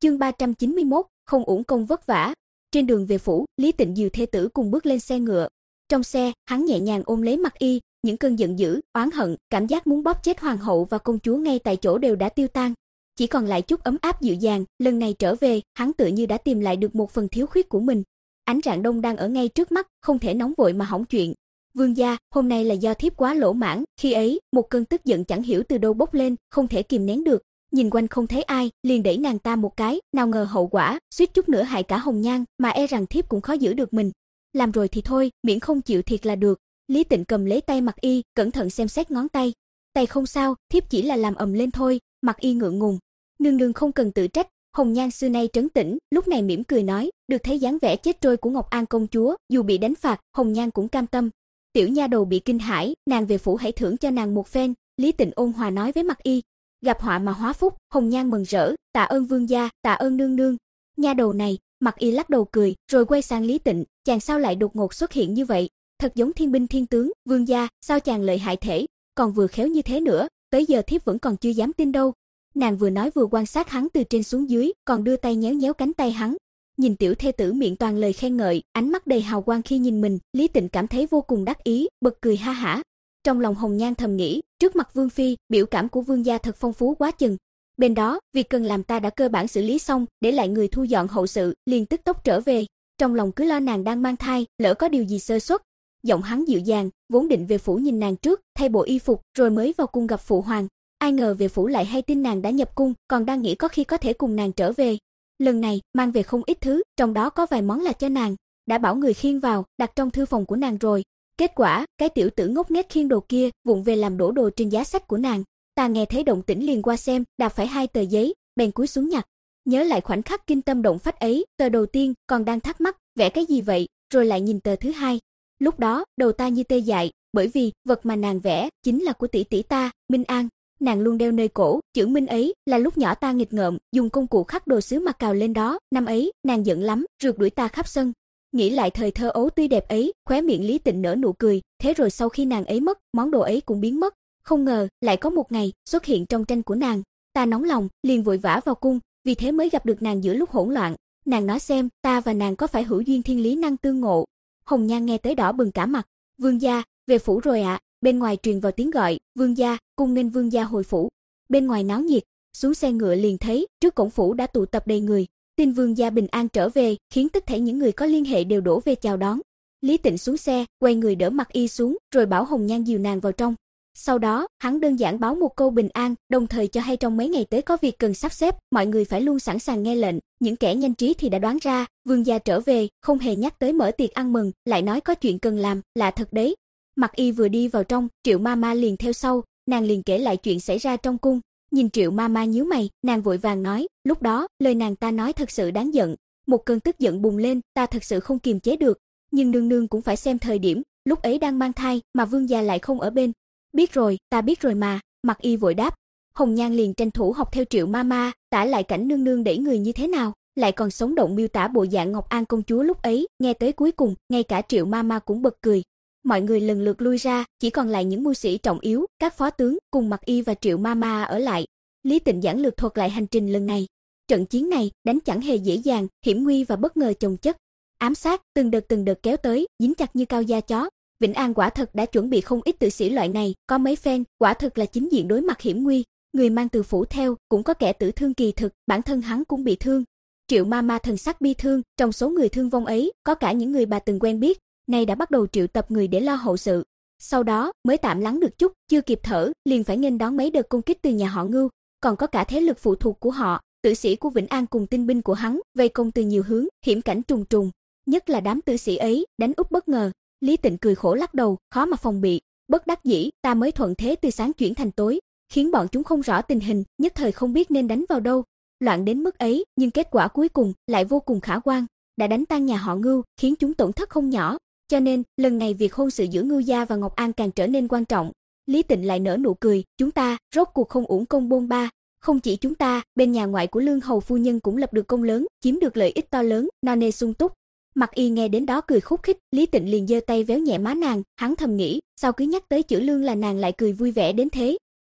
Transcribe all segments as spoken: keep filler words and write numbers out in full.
Chương ba trăm chín mươi mốt, không uổng công vất vả. Trên đường về phủ, Lý Tịnh dìu thê tử cùng bước lên xe ngựa. Trong xe, hắn nhẹ nhàng ôm lấy Mặc Y, những cơn giận dữ, oán hận, cảm giác muốn bóp chết hoàng hậu và công chúa ngay tại chỗ đều đã tiêu tan. Chỉ còn lại chút ấm áp dịu dàng, lần này trở về, hắn tựa như đã tìm lại được một phần thiếu khuyết của mình. Ánh rạng đông đang ở ngay trước mắt, không thể nóng vội mà hỏng chuyện. Vương gia, hôm nay là do thiếp quá lỗ mãn, khi ấy, một cơn tức giận chẳng hiểu từ đâu bốc lên, không thể kìm nén được. Nhìn quanh không thấy ai, liền đẩy nàng ta một cái, nào ngờ hậu quả, suýt chút nữa hại cả Hồng Nhan, mà e rằng thiếp cũng khó giữ được mình. Làm rồi thì thôi, miễn không chịu thiệt là được. Lý Tịnh cầm lấy tay Mặc Y, cẩn thận xem xét ngón tay. Tay không sao, thiếp chỉ là làm ầm lên thôi. Mặc Y ngượng ngùng. Nương nương không cần tự trách. Hồng Nhan xưa nay trấn tĩnh, lúc này mỉm cười nói, được thấy dáng vẻ chết trôi của Ngọc An công chúa, dù bị đánh phạt, Hồng Nhan cũng cam tâm. Tiểu nha đầu bị kinh hãi, nàng về phủ hãy thưởng cho nàng một phen. Lý Tịnh ôn hòa nói với Mặc Y. Gặp họa mà hóa phúc. Hồng Nhan mừng rỡ, tạ ơn vương gia, tạ ơn nương nương. Nha đầu này. Mặc Y lắc đầu cười, rồi quay sang Lý Tịnh, chàng sao lại đột ngột xuất hiện như vậy? Thật giống thiên binh thiên tướng. Vương gia, sao chàng lợi hại thể, còn vừa khéo như thế nữa, tới giờ thiếp vẫn còn chưa dám tin đâu. Nàng vừa nói vừa quan sát hắn từ trên xuống dưới, còn đưa tay nhéo nhéo cánh tay hắn. Nhìn tiểu thê tử miệng toàn lời khen ngợi, ánh mắt đầy hào quang khi nhìn mình, Lý Tịnh cảm thấy vô cùng đắc ý, bật cười ha hả. Trong lòng Hồng Nhan thầm nghĩ, trước mặt vương phi, biểu cảm của vương gia thật phong phú quá chừng. Bên đó, việc cần làm ta đã cơ bản xử lý xong, để lại người thu dọn hậu sự, liền tức tốc trở về. Trong lòng cứ lo nàng đang mang thai, lỡ có điều gì sơ suất. Giọng hắn dịu dàng, vốn định về phủ nhìn nàng trước, thay bộ y phục, rồi mới vào cung gặp phụ hoàng. Ai ngờ về phủ lại hay tin nàng đã nhập cung, còn đang nghĩ có khi có thể cùng nàng trở về. Lần này, mang về không ít thứ, trong đó có vài món là cho nàng. Đã bảo người khiêng vào, đặt trong thư phòng của nàng rồi. Kết quả, cái tiểu tử ngốc nghếch khiêng đồ kia, vụng về làm đổ đồ trên giá sách của nàng. Ta nghe thấy động tĩnh liền qua xem, đạp phải hai tờ giấy, bèn cúi xuống nhặt. Nhớ lại khoảnh khắc kinh tâm động phách ấy, tờ đầu tiên còn đang thắc mắc, vẽ cái gì vậy, rồi lại nhìn tờ thứ hai. Lúc đó, đầu ta như tê dại, bởi vì vật mà nàng vẽ chính là của tỷ tỷ ta, Minh An. Nàng luôn đeo nơi cổ, chữ Minh ấy là lúc nhỏ ta nghịch ngợm, dùng công cụ khắc đồ sứ mà cào lên đó, năm ấy, nàng giận lắm, rượt đuổi ta khắp sân. Nghĩ lại thời thơ ấu tươi đẹp ấy, khóe miệng Lý Tịnh nở nụ cười, thế rồi sau khi nàng ấy mất, món đồ ấy cũng biến mất. Không ngờ, lại có một ngày, xuất hiện trong tranh của nàng. Ta nóng lòng, liền vội vã vào cung, vì thế mới gặp được nàng giữa lúc hỗn loạn. Nàng nói xem, ta và nàng có phải hữu duyên thiên lý năng tương ngộ. Hồng Nhan nghe tới đỏ bừng cả mặt. Vương gia, về phủ rồi ạ. À. Bên ngoài truyền vào tiếng gọi, vương gia, cung nghênh vương gia hồi phủ. Bên ngoài náo nhiệt, xuống xe ngựa liền thấy, trước cổng phủ đã tụ tập đầy người. Tin vương gia bình an trở về, khiến tất thảy những người có liên hệ đều đổ về chào đón. Lý Tịnh xuống xe, quay người đỡ Mặc Y xuống, rồi bảo Hồng Nhan dìu nàng vào trong. Sau đó, hắn đơn giản báo một câu bình an, đồng thời cho hay trong mấy ngày tới có việc cần sắp xếp, mọi người phải luôn sẵn sàng nghe lệnh. Những kẻ nhanh trí thì đã đoán ra, vương gia trở về, không hề nhắc tới mở tiệc ăn mừng, lại nói có chuyện cần làm, lạ thật đấy. Mặc Y vừa đi vào trong, Triệu Mama liền theo sau, nàng liền kể lại chuyện xảy ra trong cung. Nhìn Triệu Mama nhíu mày, nàng vội vàng nói, lúc đó, lời nàng ta nói thật sự đáng giận. Một cơn tức giận bùng lên, ta thật sự không kiềm chế được. Nhưng nương nương cũng phải xem thời điểm, lúc ấy đang mang thai, mà vương gia lại không ở bên. Biết rồi, ta biết rồi mà. Mặc Y vội đáp. Hồng Nhan liền tranh thủ học theo Triệu Mama, tả lại cảnh nương nương đẩy người như thế nào, lại còn sống động miêu tả bộ dạng Ngọc An công chúa lúc ấy. Nghe tới cuối cùng, ngay cả Triệu Mama cũng bật cười. Mọi người lần lượt lui ra, chỉ còn lại những mưu sĩ trọng yếu, các phó tướng cùng Mặc Y và Triệu Mama ở lại. Lý Tịnh giảng lược thuật lại hành trình lần này. Trận chiến này đánh chẳng hề dễ dàng, hiểm nguy và bất ngờ chồng chất. Ám sát từng đợt từng đợt kéo tới, dính chặt như cao da chó. Vĩnh An quả thật đã chuẩn bị không ít tử sĩ loại này, có mấy phen, quả thực là chính diện đối mặt hiểm nguy. Người mang từ phủ theo, cũng có kẻ tử thương kỳ thực, bản thân hắn cũng bị thương. Triệu Mama thần sắc bi thương, trong số người thương vong ấy, có cả những người bà từng quen biết, nay đã bắt đầu triệu tập người để lo hậu sự. Sau đó, mới tạm lắng được chút, chưa kịp thở, liền phải nghênh đón mấy đợt công kích từ nhà họ Ngưu, còn có cả thế lực phụ thuộc của họ, tử sĩ của Vĩnh An cùng tinh binh của hắn, vây công từ nhiều hướng, hiểm cảnh trùng trùng, nhất là đám tử sĩ ấy, đánh úp bất ngờ. Lý Tịnh cười khổ lắc đầu, khó mà phòng bị, bất đắc dĩ, ta mới thuận thế từ sáng chuyển thành tối, khiến bọn chúng không rõ tình hình, nhất thời không biết nên đánh vào đâu. Loạn đến mức ấy, nhưng kết quả cuối cùng lại vô cùng khả quan, đã đánh tan nhà họ Ngưu, khiến chúng tổn thất không nhỏ, cho nên, lần này việc hôn sự giữa Ngưu gia và Ngọc An càng trở nên quan trọng. Lý Tịnh lại nở nụ cười, chúng ta, rốt cuộc không uổng công bôn ba, không chỉ chúng ta, bên nhà ngoại của Lương hầu phu nhân cũng lập được công lớn, chiếm được lợi ích to lớn, no nê sung túc. Mặc Y nghe đến đó cười khúc khích, Lý Tịnh liền giơ tay véo nhẹ má nàng, hắn thầm nghĩ, sao cứ nhắc tới chữ Lương là nàng lại cười vui vẻ đến thế.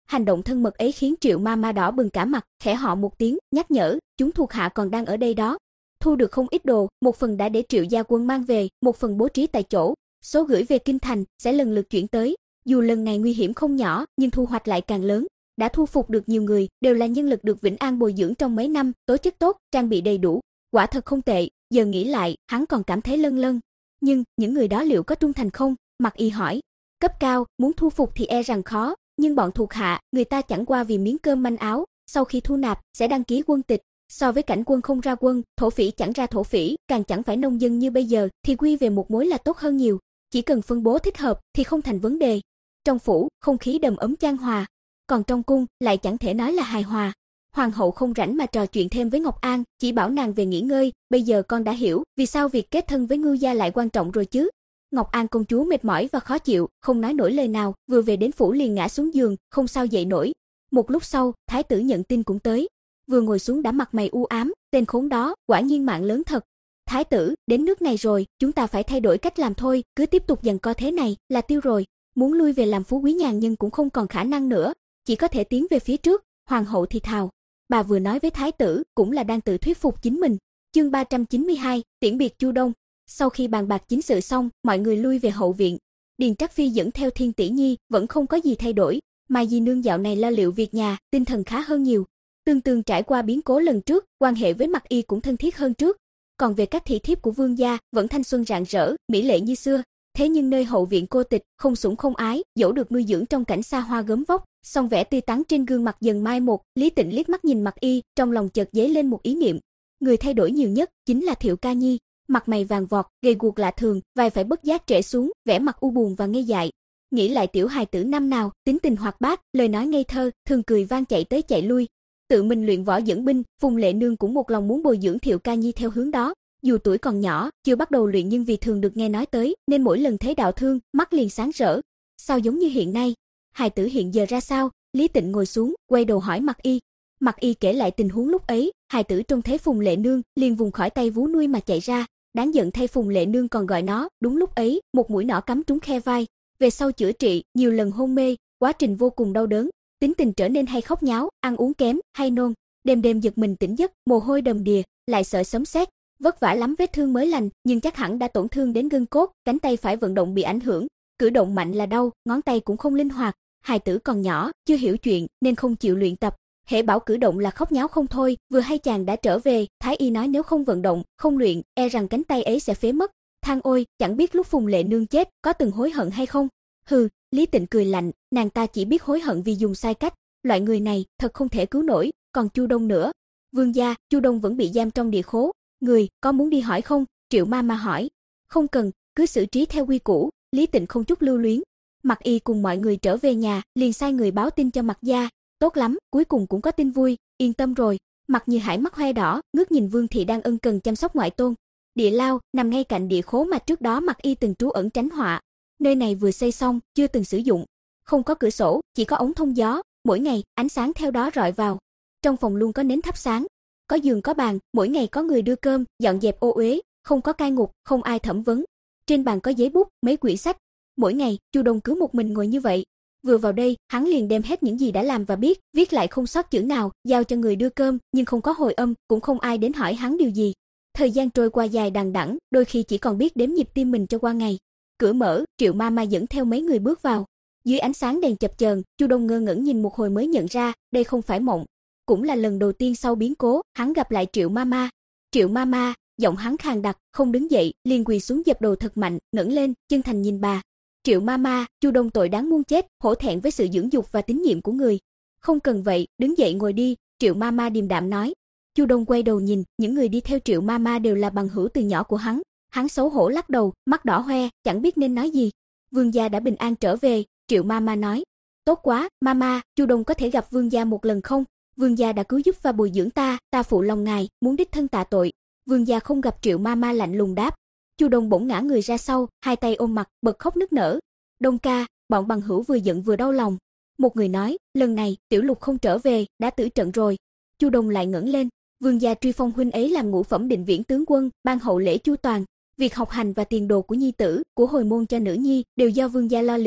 Hành động thân mật ấy khiến Triệu Mama đỏ bừng cả mặt, khẽ họ một tiếng, nhắc nhở, chúng thuộc hạ còn đang ở đây đó. Thu được không ít đồ, một phần đã để Triệu gia quân mang về, một phần bố trí tại chỗ, số gửi về kinh thành sẽ lần lượt chuyển tới. Dù lần này nguy hiểm không nhỏ, nhưng thu hoạch lại càng lớn. Đã thu phục được nhiều người, đều là nhân lực được Vĩnh An bồi dưỡng trong mấy năm, tố chất tốt, trang bị đầy đủ, quả thật không tệ. Giờ nghĩ lại, hắn còn cảm thấy lâng lâng. Nhưng những người đó liệu có trung thành không? Mặc Y hỏi. Cấp cao, muốn thu phục thì e rằng khó, nhưng bọn thuộc hạ, người ta chẳng qua vì miếng cơm manh áo, sau khi thu nạp sẽ đăng ký quân tịch. So với cảnh quân không ra quân, thổ phỉ chẳng ra thổ phỉ, càng chẳng phải nông dân như bây giờ, thì quy về một mối là tốt hơn nhiều. Chỉ cần phân bố thích hợp thì không thành vấn đề. Trong phủ, không khí đầm ấm chan hòa, còn trong cung lại chẳng thể nói là hài hòa. Hoàng hậu không rảnh mà trò chuyện thêm với Ngọc An, chỉ bảo nàng về nghỉ ngơi, bây giờ con đã hiểu vì sao việc kết thân với Ngưu gia lại quan trọng rồi chứ. Ngọc An công chúa mệt mỏi và khó chịu, không nói nổi lời nào, vừa về đến phủ liền ngã xuống giường, không sao dậy nổi. Một lúc sau, thái tử nhận tin cũng tới. Vừa ngồi xuống đã mặt mày u ám, tên khốn đó, quả nhiên mạng lớn thật. Thái tử, đến nước này rồi, chúng ta phải thay đổi cách làm thôi, cứ tiếp tục giằng co thế này là tiêu rồi. Muốn lui về làm phú quý nhàn nhưng cũng không còn khả năng nữa, chỉ có thể tiến về phía trước. Hoàng hậu thì thào. Bà vừa nói với thái tử, cũng là đang tự thuyết phục chính mình. Chương ba trăm chín mươi hai, tiễn biệt Chu Đông. Sau khi bàn bạc chính sự xong, mọi người lui về hậu viện. Điền Trắc Phi dẫn theo Thiên Tỷ Nhi, vẫn không có gì thay đổi. Mai Di Nương dạo này lo liệu việc nhà, tinh thần khá hơn nhiều. Tương Tương trải qua biến cố lần trước, quan hệ với Mặc Y cũng thân thiết hơn trước. Còn về các thị thiếp của vương gia, vẫn thanh xuân rạng rỡ, mỹ lệ như xưa. Thế nhưng nơi hậu viện cô tịch, không sủng không ái, dẫu được nuôi dưỡng trong cảnh xa hoa gớm vóc, song vẻ tươi tắn trên gương mặt dần mai một. Lý Tịnh liếc mắt nhìn Mặc Y, trong lòng chợt dấy lên một ý niệm. Người thay đổi nhiều nhất chính là Thiệu Ca Nhi, mặt mày vàng vọt, gầy guộc lạ thường, vai phải bất giác trễ xuống, vẻ mặt u buồn và ngây dại. Nghĩ lại tiểu hài tử năm nào, tính tình hoạt bát, lời nói ngây thơ, thường cười vang chạy tới chạy lui. Tự mình luyện võ dẫn binh, Phùng Lệ Nương cũng một lòng muốn bồi dưỡng Thiệu Ca Nhi theo hướng đó. Dù tuổi còn nhỏ, chưa bắt đầu luyện nhưng vì thường được nghe nói tới, nên mỗi lần thấy đạo thương, mắt liền sáng rỡ. Sao giống như hiện nay? Hài tử hiện giờ ra sao? Lý Tịnh ngồi xuống, quay đầu hỏi Mặc Y. Mặc Y kể lại tình huống lúc ấy, hài tử trông thấy Phùng Lệ Nương, liền vùng khỏi tay vú nuôi mà chạy ra. Đáng giận thay Phùng Lệ Nương còn gọi nó, đúng lúc ấy, một mũi nỏ cắm trúng khe vai. Về sau chữa trị, nhiều lần hôn mê, quá trình vô cùng đau đớn. Tính tình trở nên hay khóc nháo, ăn uống kém, hay nôn. Đêm đêm giật mình tỉnh giấc, mồ hôi đầm đìa, lại sợ sấm sét. Vất vả lắm vết thương mới lành, nhưng chắc hẳn đã tổn thương đến gân cốt, cánh tay phải vận động bị ảnh hưởng, cử động mạnh là đau, ngón tay cũng không linh hoạt. Hài tử còn nhỏ, chưa hiểu chuyện nên không chịu luyện tập, hễ bảo cử động là khóc nháo không thôi. Vừa hay chàng đã trở về, thái y nói nếu không vận động, không luyện, e rằng cánh tay ấy sẽ phế mất. Than ôi, chẳng biết lúc Phùng Lệ Nương chết, có từng hối hận hay không? Hừ, Lý Tịnh cười lạnh, nàng ta chỉ biết hối hận vì dùng sai cách, loại người này thật không thể cứu nổi. Còn Chu Đông nữa, vương gia, Chu Đông vẫn bị giam trong địa khố. Người, có muốn đi hỏi không? Triệu Mama hỏi. Không cần, cứ xử trí theo quy củ. Lý Tịnh không chút lưu luyến. Mặc Y cùng mọi người trở về nhà, liền sai người báo tin cho Mặc gia. Tốt lắm, cuối cùng cũng có tin vui, yên tâm rồi. Mặc Như Hải mắt hoe đỏ, ngước nhìn Vương thị đang ân cần chăm sóc ngoại tôn. Địa lao nằm ngay cạnh địa khố mà trước đó Mặc Y từng trú ẩn tránh họa. Nơi này vừa xây xong, chưa từng sử dụng, không có cửa sổ, chỉ có ống thông gió. Mỗi ngày ánh sáng theo đó rọi vào. Trong phòng luôn có nến thắp sáng, có giường có bàn, mỗi ngày có người đưa cơm, dọn dẹp ô uế, không có cai ngục, không ai thẩm vấn. Trên bàn có giấy bút, mấy quyển sách. Mỗi ngày, Chu Đông cứ một mình ngồi như vậy. Vừa vào đây, hắn liền đem hết những gì đã làm và biết, viết lại không sót chữ nào, giao cho người đưa cơm, nhưng không có hồi âm, cũng không ai đến hỏi hắn điều gì. Thời gian trôi qua dài đằng đẵng, đôi khi chỉ còn biết đếm nhịp tim mình cho qua ngày. Cửa mở, Triệu Mama dẫn theo mấy người bước vào. Dưới ánh sáng đèn chập chờn, Chu Đông ngơ ngẩn nhìn một hồi mới nhận ra, đây không phải mộng. Cũng là lần đầu tiên sau biến cố, hắn gặp lại Triệu Mama. Triệu Mama, giọng hắn khàn đặc, không đứng dậy, liền quỳ xuống dập đầu thật mạnh, ngẩng lên, chân thành nhìn bà. Triệu Mama, Chu Đông tội đáng muôn chết, hổ thẹn với sự dưỡng dục và tín nhiệm của người. Không cần vậy, đứng dậy ngồi đi, Triệu Mama điềm đạm nói. Chu Đông quay đầu nhìn, những người đi theo Triệu Mama đều là bằng hữu từ nhỏ của hắn. Hắn xấu hổ lắc đầu, mắt đỏ hoe, chẳng biết nên nói gì. Vương gia đã bình an trở về, Triệu Mama nói. Tốt quá, Mama, Chu Đông có thể gặp vương gia một lần không? Vương gia đã cứu giúp và bồi dưỡng ta, ta phụ lòng ngài, muốn đích thân tạ tội. Vương gia không gặp, Triệu Mama lạnh lùng đáp. Chu Đông bỗng ngã người ra sau, hai tay ôm mặt, bật khóc nức nở. Đông ca, bọn bằng hữu vừa giận vừa đau lòng. Một người nói, lần này Tiểu Lục không trở về, đã tử trận rồi. Chu Đông lại ngẩng lên, vương gia truy phong huynh ấy làm ngũ phẩm định viễn tướng quân, ban hậu lễ chu toàn. Việc học hành và tiền đồ của nhi tử, của hồi môn cho nữ nhi đều do vương gia lo liệu.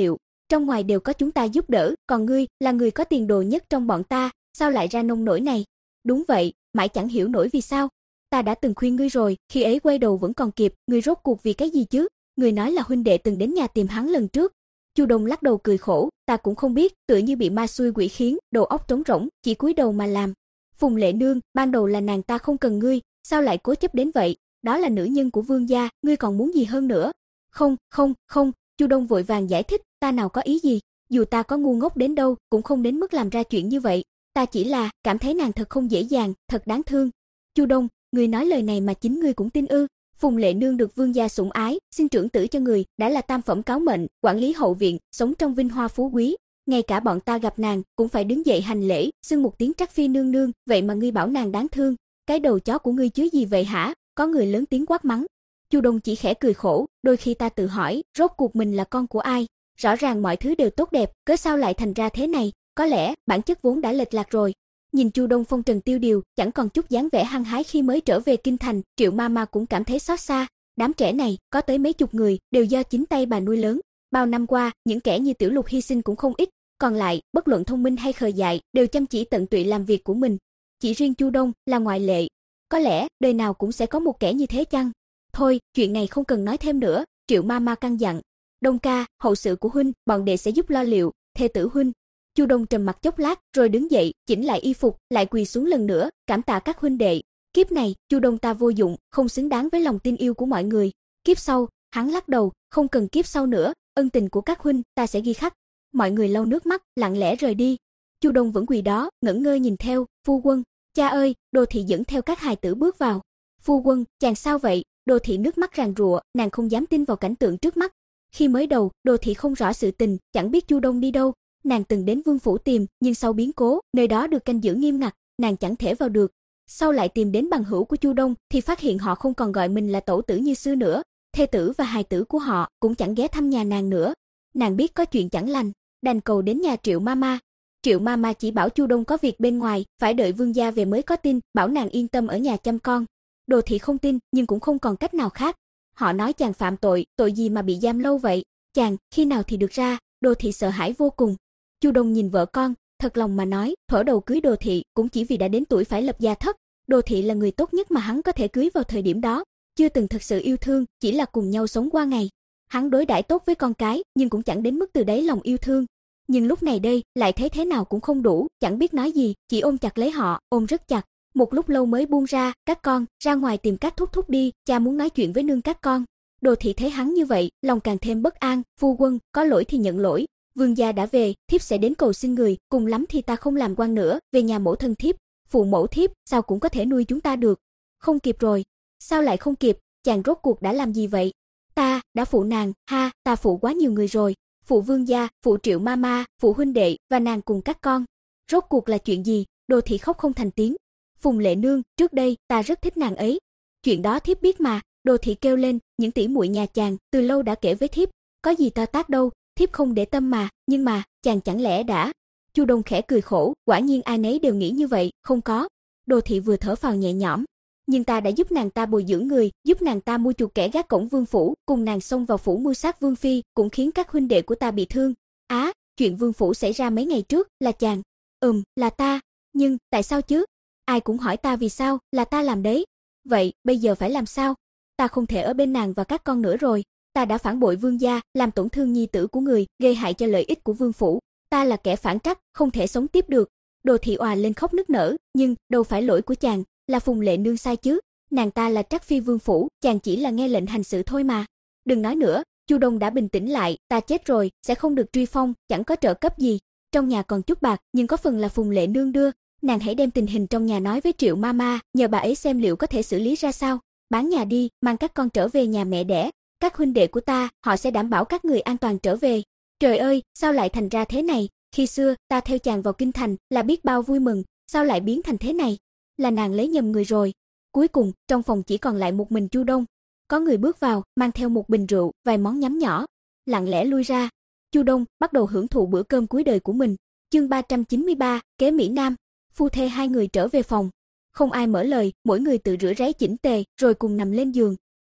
trong ngoài đều có chúng ta giúp đỡ, còn ngươi, là người có tiền đồ nhất trong bọn ta, sao lại ra nông nỗi này? Đúng vậy, mãi chẳng hiểu nổi vì sao. Ta đã từng khuyên ngươi rồi, khi ấy quay đầu vẫn còn kịp, ngươi rốt cuộc vì cái gì chứ? Ngươi nói là huynh đệ từng đến nhà tìm hắn lần trước. Chu Đông lắc đầu cười khổ, ta cũng không biết, tựa như bị ma xui quỷ khiến, đầu óc trống rỗng, chỉ cúi đầu mà làm. Phùng Lệ Nương, ban đầu là nàng ta không cần ngươi, sao lại cố chấp đến vậy? Đó là nữ nhân của Vương gia, ngươi còn muốn gì hơn nữa? Không, không, không, Chu Đông vội vàng giải thích, ta nào có ý gì, dù ta có ngu ngốc đến đâu, cũng không đến mức làm ra chuyện như vậy, ta chỉ là cảm thấy nàng thật không dễ dàng, thật đáng thương. Chu Đông, ngươi nói lời này mà chính ngươi cũng tin ư? Phùng Lệ Nương được Vương gia sủng ái, xin trưởng tử cho người, đã là tam phẩm cáo mệnh, quản lý hậu viện, sống trong vinh hoa phú quý, ngay cả bọn ta gặp nàng cũng phải đứng dậy hành lễ, xưng một tiếng Trắc phi nương nương, vậy mà ngươi bảo nàng đáng thương, cái đầu chó của ngươi chứ gì vậy hả? Có người lớn tiếng quát mắng. Chu Đông chỉ khẽ cười khổ, đôi khi ta tự hỏi, rốt cuộc mình là con của ai? Rõ ràng mọi thứ đều tốt đẹp, cớ sao lại thành ra thế này? Có lẽ bản chất vốn đã lệch lạc rồi. Nhìn Chu Đông phong trần tiêu điều, chẳng còn chút dáng vẻ hăng hái khi mới trở về kinh thành, Triệu Mama cũng cảm thấy xót xa. Đám trẻ này, có tới mấy chục người, đều do chính tay bà nuôi lớn. Bao năm qua, những kẻ như Tiểu Lục hy sinh cũng không ít, còn lại, bất luận thông minh hay khờ dại, đều chăm chỉ tận tụy làm việc của mình. Chỉ riêng Chu Đông là ngoại lệ. Có lẽ đời nào cũng sẽ có một kẻ như thế chăng? Thôi, chuyện này không cần nói thêm nữa, Triệu Mama căn dặn. Đông ca, hậu sự của huynh, bọn đệ sẽ giúp lo liệu, thê tử huynh. Chu Đông trầm mặt chốc lát, rồi đứng dậy, chỉnh lại y phục, lại quỳ xuống lần nữa, cảm tạ các huynh đệ. Kiếp này, Chu Đông ta vô dụng, không xứng đáng với lòng tin yêu của mọi người. Kiếp sau, hắn lắc đầu, không cần kiếp sau nữa, ân tình của các huynh ta sẽ ghi khắc. Mọi người lau nước mắt, lặng lẽ rời đi. Chu Đông vẫn quỳ đó, ngẩn ngơ nhìn theo, phu quân, cha ơi, Đô thị dẫn theo các hài tử bước vào. Phu quân, chàng sao vậy? Đô thị nước mắt ràn rụa, nàng không dám tin vào cảnh tượng trước mắt. Khi mới đầu, Đô thị không rõ sự tình, chẳng biết Chu Đông đi đâu. Nàng từng đến vương phủ tìm, nhưng sau biến cố, nơi đó được canh giữ nghiêm ngặt, nàng chẳng thể vào được. Sau lại tìm đến bằng hữu của Chu Đông, thì phát hiện họ không còn gọi mình là tẩu tử như xưa nữa, thê tử và hài tử của họ cũng chẳng ghé thăm nhà nàng nữa. Nàng biết có chuyện chẳng lành, đành cầu đến nhà Triệu Mama. Triệu Mama chỉ bảo Chu Đông có việc bên ngoài, phải đợi vương gia về mới có tin, bảo nàng yên tâm ở nhà chăm con. Đồ thị không tin, nhưng cũng không còn cách nào khác. Họ nói chàng phạm tội, tội gì mà bị giam lâu vậy? Chàng, khi nào thì được ra? Đồ thị sợ hãi vô cùng. Chu Đông nhìn vợ con, thật lòng mà nói, thuở đầu cưới Đồ thị cũng chỉ vì đã đến tuổi phải lập gia thất. Đồ thị là người tốt nhất mà hắn có thể cưới vào thời điểm đó, chưa từng thực sự yêu thương, chỉ là cùng nhau sống qua ngày. Hắn đối đãi tốt với con cái, nhưng cũng chẳng đến mức từ đáy lòng yêu thương. Nhưng lúc này đây, lại thấy thế nào cũng không đủ, chẳng biết nói gì, chỉ ôm chặt lấy họ, ôm rất chặt. Một lúc lâu mới buông ra, các con, ra ngoài tìm các thúc thúc đi, cha muốn nói chuyện với nương các con. Đồ thị thấy hắn như vậy, lòng càng thêm bất an, phu quân, có lỗi thì nhận lỗi. Vương gia đã về, thiếp sẽ đến cầu xin người, cùng lắm thì ta không làm quan nữa, về nhà mẫu thân thiếp, phụ mẫu thiếp, sao cũng có thể nuôi chúng ta được. Không kịp rồi. Sao lại không kịp, chàng rốt cuộc đã làm gì vậy? Ta, đã phụ nàng, ha, ta phụ quá nhiều người rồi. Phụ vương gia, phụ Triệu Mama, phụ huynh đệ, và nàng cùng các con. Rốt cuộc là chuyện gì? Đồ thị khóc không thành tiếng. Phùng Lệ Nương, trước đây, ta rất thích nàng ấy. Chuyện đó thiếp biết mà, Đồ thị kêu lên, những tỷ muội nhà chàng, từ lâu đã kể với thiếp. Có gì to tát đâu, thiếp không để tâm mà, nhưng mà, chàng chẳng lẽ đã... Chu Đông khẽ cười khổ, quả nhiên ai nấy đều nghĩ như vậy, không có. Đồ thị vừa thở phào nhẹ nhõm. Nhưng ta đã giúp nàng ta bồi dưỡng người, giúp nàng ta mua chuộc kẻ gác cổng vương phủ, cùng nàng xông vào phủ mưu sát vương phi, cũng khiến các huynh đệ của ta bị thương. Á, à, chuyện vương phủ xảy ra mấy ngày trước, là chàng. Ừm, là ta. Nhưng, tại sao chứ? Ai cũng hỏi ta vì sao, là ta làm đấy. Vậy, bây giờ phải làm sao? Ta không thể ở bên nàng và các con nữa rồi. Ta đã phản bội vương gia, làm tổn thương nhi tử của người, gây hại cho lợi ích của vương phủ. Ta là kẻ phản trắc, không thể sống tiếp được. Đồ thị òa lên khóc nức nở, nhưng, đâu phải lỗi của chàng, là Phùng Lệ Nương sai chứ. Nàng ta là Trắc phi vương phủ, chàng chỉ là nghe lệnh hành sự thôi mà. Đừng nói nữa, Chu Đông đã bình tĩnh lại, ta chết rồi, sẽ không được truy phong, chẳng có trợ cấp gì. Trong nhà còn chút bạc, nhưng có phần là Phùng Lệ Nương đưa. Nàng hãy đem tình hình trong nhà nói với Triệu Mama, nhờ bà ấy xem liệu có thể xử lý ra sao. Bán nhà đi, mang các con trở về nhà mẹ đẻ. Các huynh đệ của ta, họ sẽ đảm bảo các người an toàn trở về. Trời ơi, sao lại thành ra thế này? Khi xưa, ta theo chàng vào kinh thành, là biết bao vui mừng, sao lại biến thành thế này? Là nàng lấy nhầm người rồi. Cuối cùng, trong phòng chỉ còn lại một mình Chu Đông. Có người bước vào, mang theo một bình rượu, vài món nhắm nhỏ, lặng lẽ lui ra. Chu Đông bắt đầu hưởng thụ bữa cơm cuối đời của mình. Chương ba trăm chín mươi ba, kế Mỹ Nam. Phu thê hai người trở về phòng. Không ai mở lời, mỗi người tự rửa ráy chỉnh tề, rồi cùng nằm lên giường.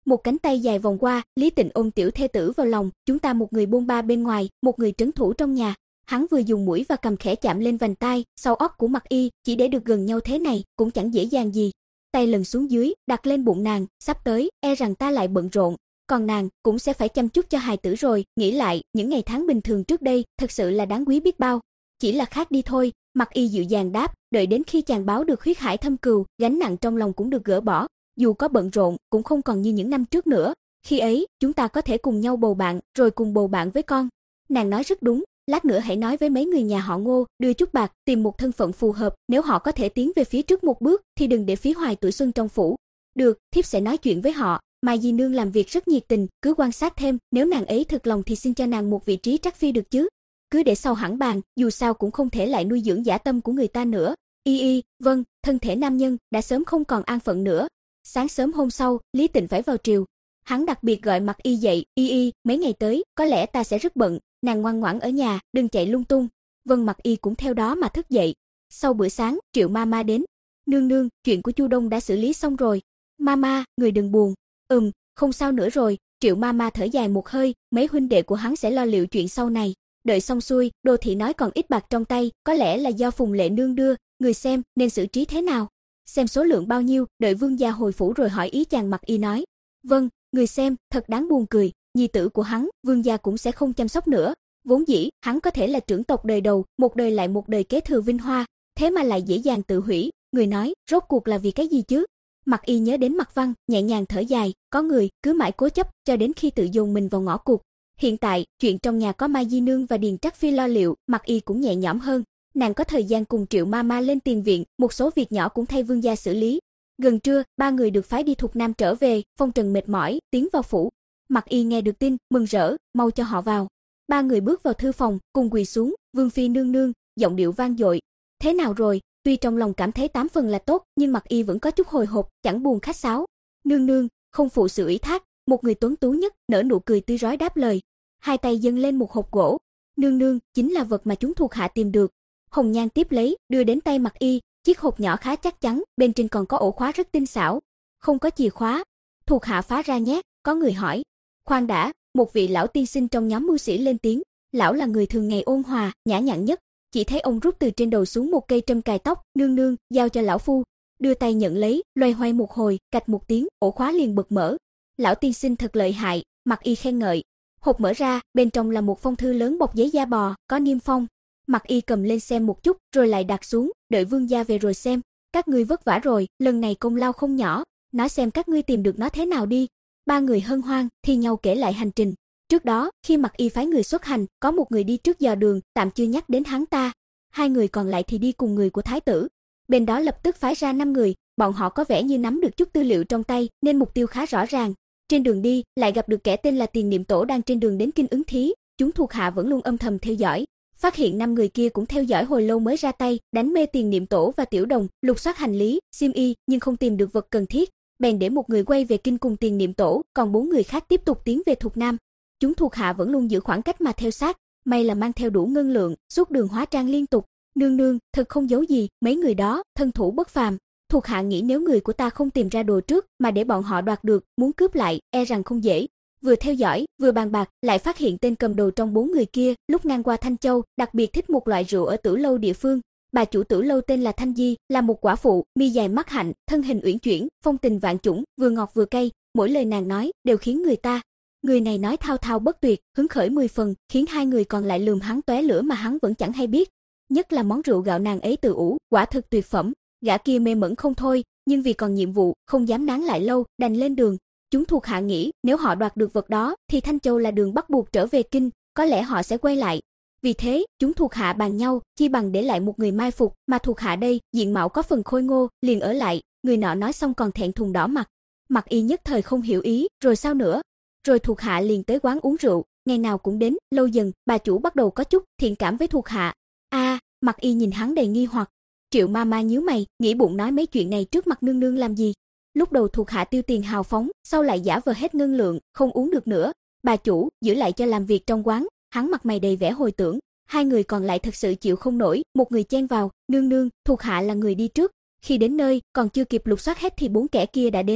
Một cánh tay dài vòng qua, Lý Tịnh ôm tiểu thê tử vào lòng, chúng ta một người bôn ba bên ngoài, một người trấn thủ trong nhà. Hắn vừa dùng mũi và cầm khẽ chạm lên vành tai, sau óc của Mặc Y, chỉ để được gần nhau thế này, cũng chẳng dễ dàng gì. Tay lần xuống dưới, đặt lên bụng nàng, sắp tới, e rằng ta lại bận rộn. Còn nàng, cũng sẽ phải chăm chút cho hài tử rồi, nghĩ lại, những ngày tháng bình thường trước đây, thật sự là đáng quý biết bao. Chỉ là khác đi thôi, Mặc Y dịu dàng đáp, đợi đến khi chàng báo được huyết hải thâm cừu, gánh nặng trong lòng cũng được gỡ bỏ. Dù có bận rộn, cũng không còn như những năm trước nữa. Khi ấy, chúng ta có thể cùng nhau bầu bạn, rồi cùng bầu bạn với con. Nàng nói rất đúng, lát nữa hãy nói với mấy người nhà họ Ngô, đưa chút bạc, tìm một thân phận phù hợp, nếu họ có thể tiến về phía trước một bước, thì đừng để phí hoài tuổi xuân trong phủ. Được, thiếp sẽ nói chuyện với họ. Mai Di nương làm việc rất nhiệt tình, cứ quan sát thêm, nếu nàng ấy thực lòng thì xin cho nàng một vị trí trắc phi được chứ. Cứ để sau hẳn bàn, dù sao cũng không thể lại nuôi dưỡng dã tâm của người ta nữa. Y y, vâng, thân thể nam nhân đã sớm không còn an phận nữa. Sáng sớm hôm sau, Lý Tịnh phải vào triều. Hắn đặc biệt gọi Mặc Y dậy, y y, mấy ngày tới, có lẽ ta sẽ rất bận, nàng ngoan ngoãn ở nhà, đừng chạy lung tung. Vâng, Mặc Y cũng theo đó mà thức dậy. Sau bữa sáng, Triệu Mama đến. Nương nương, chuyện của Chu Đông đã xử lý xong rồi. Mama, người đừng buồn. Ừm, không sao nữa rồi. Triệu Mama thở dài một hơi, mấy huynh đệ của hắn sẽ lo liệu chuyện sau này. Đợi xong xuôi, Đô thị nói còn ít bạc trong tay, có lẽ là do Phùng Lệ nương đưa, người xem nên xử trí thế nào. Xem số lượng bao nhiêu, đợi vương gia hồi phủ rồi hỏi ý chàng. Mặc Y nói. Vâng, người xem, thật đáng buồn cười, nhi tử của hắn, vương gia cũng sẽ không chăm sóc nữa. Vốn dĩ, hắn có thể là trưởng tộc đời đầu, một đời lại một đời kế thừa vinh hoa, thế mà lại dễ dàng tự hủy. Người nói, rốt cuộc là vì cái gì chứ? Mặc Y nhớ đến Mặc Văn, nhẹ nhàng thở dài, có người cứ mãi cố chấp cho đến khi tự dồn mình vào ngõ cụt. Hiện tại, chuyện trong nhà có Mai Di nương và Điền Trắc phi lo liệu, Mặc Y cũng nhẹ nhõm hơn. Nàng có thời gian cùng Triệu Mama lên tiền viện, một số việc nhỏ cũng thay vương gia xử lý. Gần trưa, ba người được phái đi Thục Nam trở về, Phong Trần mệt mỏi, tiến vào phủ. Mặc Y nghe được tin, mừng rỡ, mau cho họ vào. Ba người bước vào thư phòng, cùng quỳ xuống, vương phi nương nương, giọng điệu vang dội. Thế nào rồi? Tuy trong lòng cảm thấy tám phần là tốt, nhưng Mặc Y vẫn có chút hồi hộp, chẳng buồn khách sáo. Nương nương, không phụ sự ủy thác. Một người tuấn tú nhất, nở nụ cười tươi rói đáp lời. Hai tay dâng lên một hộp gỗ. Nương nương, chính là vật mà chúng thuộc hạ tìm được. Hồng Nhan tiếp lấy, đưa đến tay Mặc Y, chiếc hộp nhỏ khá chắc chắn, bên trên còn có ổ khóa rất tinh xảo. Không có chìa khóa. Thuộc hạ phá ra nhé, có người hỏi. Khoan đã, một vị lão tiên sinh trong nhóm mưu sĩ lên tiếng. Lão là người thường ngày ôn hòa, nhã nhặn nhất. Chỉ thấy ông rút từ trên đầu xuống một cây trâm cài tóc, nương nương, giao cho lão phu. Đưa tay nhận lấy, loay hoay một hồi, cạch một tiếng, ổ khóa liền bật mở. Lão tiên sinh thật lợi hại, Mặc Y khen ngợi. Hộp mở ra, bên trong là một phong thư lớn bọc giấy da bò, có niêm phong. Mặc Y cầm lên xem một chút, rồi lại đặt xuống, đợi vương gia về rồi xem. Các ngươi vất vả rồi, lần này công lao không nhỏ, nói xem các ngươi tìm được nó thế nào đi. Ba người hân hoan, thi nhau kể lại hành trình. Trước đó, khi Mặc Y phái người xuất hành, có một người đi trước dò đường, tạm chưa nhắc đến hắn ta. Hai người còn lại thì đi cùng người của thái tử. Bên đó lập tức phái ra năm người, bọn họ có vẻ như nắm được chút tư liệu trong tay, nên mục tiêu khá rõ ràng. Trên đường đi, lại gặp được kẻ tên là Tiền Niệm Tổ đang trên đường đến Kinh Ứng Thí, chúng thuộc hạ vẫn luôn âm thầm theo dõi. Phát hiện năm người kia cũng theo dõi hồi lâu mới ra tay, đánh mê Tiền Niệm Tổ và Tiểu Đồng, lục soát hành lý, xiêm y, nhưng không tìm được vật cần thiết, bèn để một người quay về kinh cùng Tiền Niệm Tổ, còn bốn người khác tiếp tục tiến về Thục Nam. Chúng thuộc hạ vẫn luôn giữ khoảng cách mà theo sát, may là mang theo đủ ngân lượng, suốt đường hóa trang liên tục. Nương nương, thật không giấu gì, mấy người đó, thân thủ bất phàm. Thuộc hạ nghĩ nếu người của ta không tìm ra đồ trước, mà để bọn họ đoạt được, muốn cướp lại, e rằng không dễ. Vừa theo dõi, vừa bàn bạc, lại phát hiện tên cầm đầu trong bốn người kia, lúc ngang qua Thanh Châu, đặc biệt thích một loại rượu ở Tử Lâu địa phương. Bà chủ Tử Lâu tên là Thanh Di, là một quả phụ, mi dài mắt hạnh, thân hình uyển chuyển, phong tình vạn chủng, vừa ngọt vừa cay, mỗi lời nàng nói đều khiến người ta. Người này nói thao thao bất tuyệt, hứng khởi mười phần, khiến hai người còn lại lườm hắn tóe lửa mà hắn vẫn chẳng hay biết. Nhất là món rượu gạo nàng ấy tự ủ, quả thực tuyệt phẩm. Gã kia mê mẩn không thôi, nhưng vì còn nhiệm vụ, không dám nán lại lâu, đành lên đường. Chúng thuộc hạ nghĩ, nếu họ đoạt được vật đó, thì Thanh Châu là đường bắt buộc trở về kinh, có lẽ họ sẽ quay lại. Vì thế, chúng thuộc hạ bàn nhau, chi bằng để lại một người mai phục, mà thuộc hạ đây, diện mạo có phần khôi ngô, liền ở lại. Người nọ nói xong còn thẹn thùng đỏ mặt. Mặc Y nhất thời không hiểu ý, rồi sao nữa? Rồi thuộc hạ liền tới quán uống rượu, ngày nào cũng đến, lâu dần, bà chủ bắt đầu có chút thiện cảm với thuộc hạ. A, à, Mặc Y nhìn hắn đầy nghi hoặc. Triệu Mama nhíu mày, nghĩ bụng nói mấy chuyện này trước mặt nương nương làm gì? Lúc đầu thuộc hạ tiêu tiền hào phóng, sau lại giả vờ hết ngân lượng, không uống được nữa. Bà chủ, giữ lại cho làm việc trong quán. Hắn mặt mày đầy vẻ hồi tưởng. Hai người còn lại thật sự chịu không nổi, một người chen vào, nương nương, thuộc hạ là người đi trước. Khi đến nơi, còn chưa kịp lục soát hết thì bốn kẻ kia đã đến.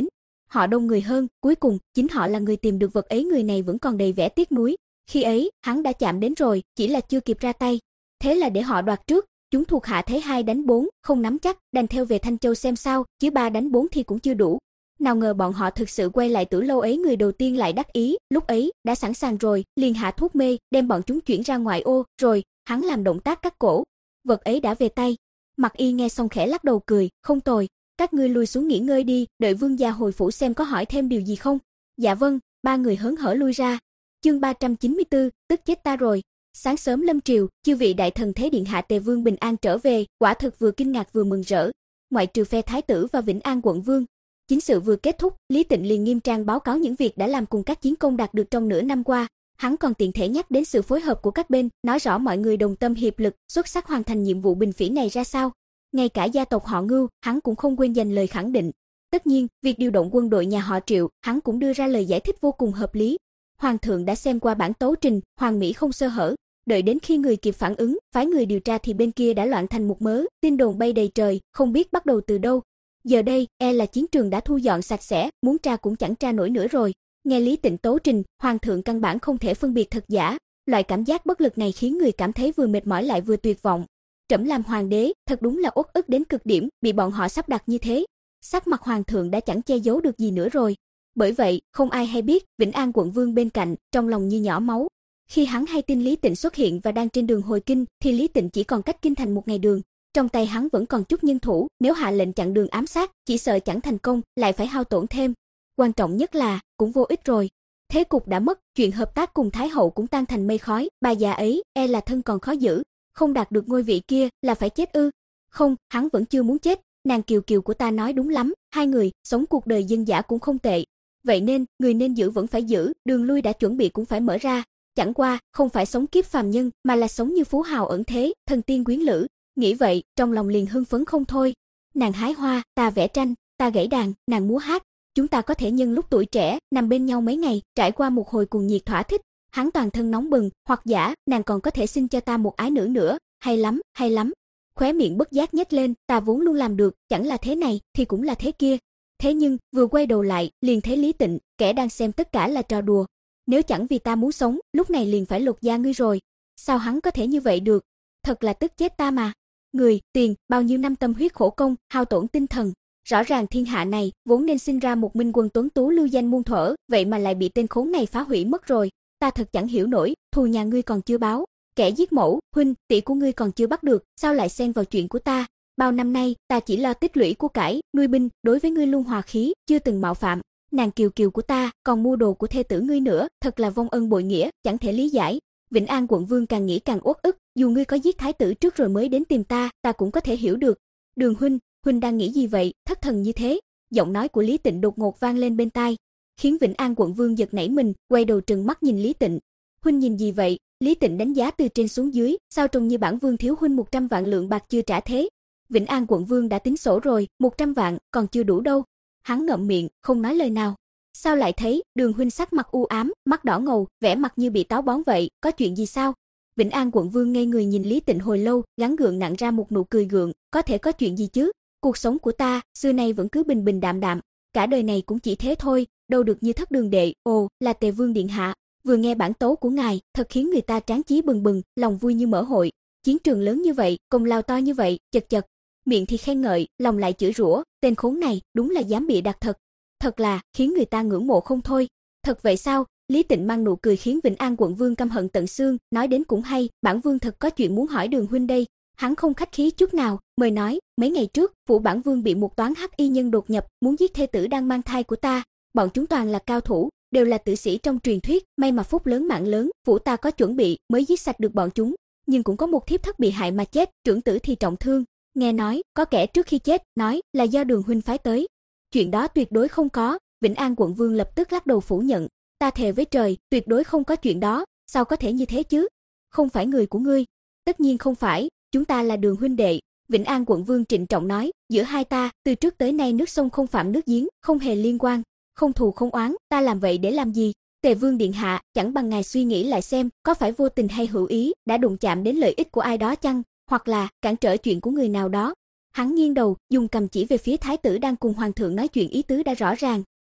Họ đông người hơn, cuối cùng, chính họ là người tìm được vật ấy, người này vẫn còn đầy vẻ tiếc nuối. Khi ấy, hắn đã chạm đến rồi, chỉ là chưa kịp ra tay. Thế là để họ đoạt trước, chúng thuộc hạ thấy hai đánh bốn, không nắm chắc, đành theo về Thanh Châu xem sao, chứ ba đánh bốn thì cũng chưa đủ. Nào ngờ bọn họ thực sự quay lại Tử Lâu ấy, người đầu tiên lại đắc ý, lúc ấy, đã sẵn sàng rồi, liền hạ thuốc mê, đem bọn chúng chuyển ra ngoài ô, rồi, hắn làm động tác cắt cổ. Vật ấy đã về tay. Mặc Y nghe xong khẽ lắc đầu cười, không tồi, các ngươi lui xuống nghỉ ngơi đi, đợi vương gia hồi phủ xem có hỏi thêm điều gì không. Dạ vâng, ba người hớn hở lui ra. Chương ba trăm chín mươi tư, tức chết ta rồi. Sáng sớm lâm triều, chư vị đại thần thấy điện hạ Tề Vương bình an trở về, quả thực vừa kinh ngạc vừa mừng rỡ. Ngoại trừ phe thái tử và Vĩnh An quận vương, chính sự vừa kết thúc, Lý Tịnh liền nghiêm trang báo cáo những việc đã làm cùng các chiến công đạt được trong nửa năm qua. Hắn còn tiện thể nhắc đến sự phối hợp của các bên, nói rõ mọi người đồng tâm hiệp lực, xuất sắc hoàn thành nhiệm vụ bình phỉ này ra sao. Ngay cả gia tộc họ Ngưu, hắn cũng không quên dành lời khẳng định. Tất nhiên, việc điều động quân đội nhà họ Triệu, hắn cũng đưa ra lời giải thích vô cùng hợp lý. Hoàng thượng đã xem qua bản tấu trình, hoàng mỹ không sơ hở. Đợi đến khi người kịp phản ứng, phái người điều tra thì bên kia đã loạn thành một mớ, tin đồn bay đầy trời, không biết bắt đầu từ đâu. Giờ đây, e là chiến trường đã thu dọn sạch sẽ, muốn tra cũng chẳng tra nổi nữa rồi. Nghe Lý Tịnh tấu trình, hoàng thượng căn bản không thể phân biệt thật giả. Loại cảm giác bất lực này khiến người cảm thấy vừa mệt mỏi lại vừa tuyệt vọng. Trẫm làm hoàng đế, thật đúng là uất ức đến cực điểm, bị bọn họ sắp đặt như thế. Sắc mặt hoàng thượng đã chẳng che giấu được gì nữa rồi. Bởi vậy, không ai hay biết, Vĩnh An quận vương bên cạnh, trong lòng như nhỏ máu. Khi hắn hay tin Lý Tịnh xuất hiện và đang trên đường hồi kinh, thì Lý Tịnh chỉ còn cách kinh thành một ngày đường. Trong tay hắn vẫn còn chút nhân thủ, nếu hạ lệnh chặn đường ám sát, chỉ sợ chẳng thành công, lại phải hao tổn thêm. Quan trọng nhất là, cũng vô ích rồi. Thế cục đã mất, chuyện hợp tác cùng Thái hậu cũng tan thành mây khói, bà già ấy, e là thân còn khó giữ. Không đạt được ngôi vị kia, là phải chết ư? Không, hắn vẫn chưa muốn chết. Nàng Kiều Kiều của ta nói đúng lắm, hai người, sống cuộc đời dân dã cũng không tệ. Vậy nên, người nên giữ vẫn phải giữ, đường lui đã chuẩn bị cũng phải mở ra. Chẳng qua, không phải sống kiếp phàm nhân, mà là sống như phú hào ẩn thế, thần tiên quyến lữ. Nghĩ vậy, trong lòng liền hưng phấn không thôi. Nàng hái hoa, ta vẽ tranh, ta gảy đàn, nàng múa hát. Chúng ta có thể nhân lúc tuổi trẻ, nằm bên nhau mấy ngày, trải qua một hồi cuồng nhiệt thỏa thích. Hắn toàn thân nóng bừng, hoặc giả, nàng còn có thể xin cho ta một ái nữ nữa, hay lắm, hay lắm. Khóe miệng bất giác nhếch lên, ta vốn luôn làm được, chẳng là thế này, thì cũng là thế kia. Thế nhưng, vừa quay đầu lại, liền thấy Lý Tịnh, kẻ đang xem tất cả là trò đùa. Nếu chẳng vì ta muốn sống, lúc này liền phải lột da ngươi rồi. Sao hắn có thể như vậy được? Thật là tức chết ta mà. Người, tiền, bao nhiêu năm tâm huyết khổ công, hao tổn tinh thần. Rõ ràng thiên hạ này, vốn nên sinh ra một minh quân tuấn tú lưu danh muôn thuở, vậy mà lại bị tên khốn này phá hủy mất rồi. Ta thật chẳng hiểu nổi, thù nhà ngươi còn chưa báo. Kẻ giết mẫu, huynh, tỷ của ngươi còn chưa bắt được, sao lại xen vào chuyện của ta? Bao năm nay, ta chỉ lo tích lũy của cải, nuôi binh, đối với ngươi luôn hòa khí, chưa từng mạo phạm. Nàng Kiều Kiều của ta, còn mua đồ của thê tử ngươi nữa, thật là vong ân bội nghĩa, chẳng thể lý giải. Vĩnh An quận vương càng nghĩ càng uất ức, dù ngươi có giết thái tử trước rồi mới đến tìm ta, ta cũng có thể hiểu được. Đường huynh, huynh đang nghĩ gì vậy, thất thần như thế? Giọng nói của Lý Tịnh đột ngột vang lên bên tai, khiến Vĩnh An quận vương giật nảy mình, quay đầu trừng mắt nhìn Lý Tịnh. Huynh nhìn gì vậy? Lý Tịnh đánh giá từ trên xuống dưới, sao trông như bản vương thiếu huynh một trăm vạn lượng bạc chưa trả thế? Vĩnh An quận vương đã tính sổ rồi, một trăm vạn, còn chưa đủ đâu. Hắn ngậm miệng, không nói lời nào. Sao lại thấy, Đường huynh sắc mặt u ám, mắt đỏ ngầu, vẻ mặt như bị táo bón vậy, có chuyện gì sao? Vĩnh An quận vương ngây người nhìn Lý Tịnh hồi lâu, gắng gượng nặn ra một nụ cười gượng, có thể có chuyện gì chứ? Cuộc sống của ta, xưa nay vẫn cứ bình bình đạm đạm, cả đời này cũng chỉ thế thôi, đâu được như Thất Đường đệ, ồ, là Tề vương điện hạ. Vừa nghe bản tấu của ngài, thật khiến người ta tráng chí bừng bừng, lòng vui như mở hội. Chiến trường lớn như vậy, công lao to như vậy, chật chật. Miệng thì khen ngợi, lòng lại chửi rủa, tên khốn này, đúng là dám bịa đặt thật. Thật là, khiến người ta ngưỡng mộ không thôi. Thật vậy sao? Lý Tịnh mang nụ cười khiến Vĩnh An quận vương căm hận tận xương, nói đến cũng hay, bản vương thật có chuyện muốn hỏi Đường huynh đây. Hắn không khách khí chút nào, mời nói, mấy ngày trước, phủ bản vương bị một toán hắc y nhân đột nhập, muốn giết thê tử đang mang thai của ta. Bọn chúng toàn là cao thủ, đều là tử sĩ trong truyền thuyết, may mà phúc lớn mạng lớn, phủ ta có chuẩn bị, mới giết sạch được bọn chúng. Nhưng cũng có một thiếp thất bị hại mà chết, trưởng tử thì trọng thương. Nghe nói, có kẻ trước khi chết, nói là do Đường huynh phái tới. Chuyện đó tuyệt đối không có. Vĩnh An quận vương lập tức lắc đầu phủ nhận. Ta thề với trời, tuyệt đối không có chuyện đó, sao có thể như thế chứ? Không phải người của ngươi. Tất nhiên không phải, chúng ta là Đường huynh đệ. Vĩnh An quận vương trịnh trọng nói, giữa hai ta, từ trước tới nay nước sông không phạm nước giếng, không hề liên quan. Không thù không oán, ta làm vậy để làm gì? Tề vương điện hạ, chẳng bằng ngài suy nghĩ lại xem, có phải vô tình hay hữu ý, đã đụng chạm đến lợi ích của ai đó chăng? Hoặc là, cản trở chuyện của người nào đó? Hắn nghiêng đầu, dùng cầm chỉ về phía thái tử đang cùng hoàng thượng nói chuyện, ý tứ đã rõ ràng.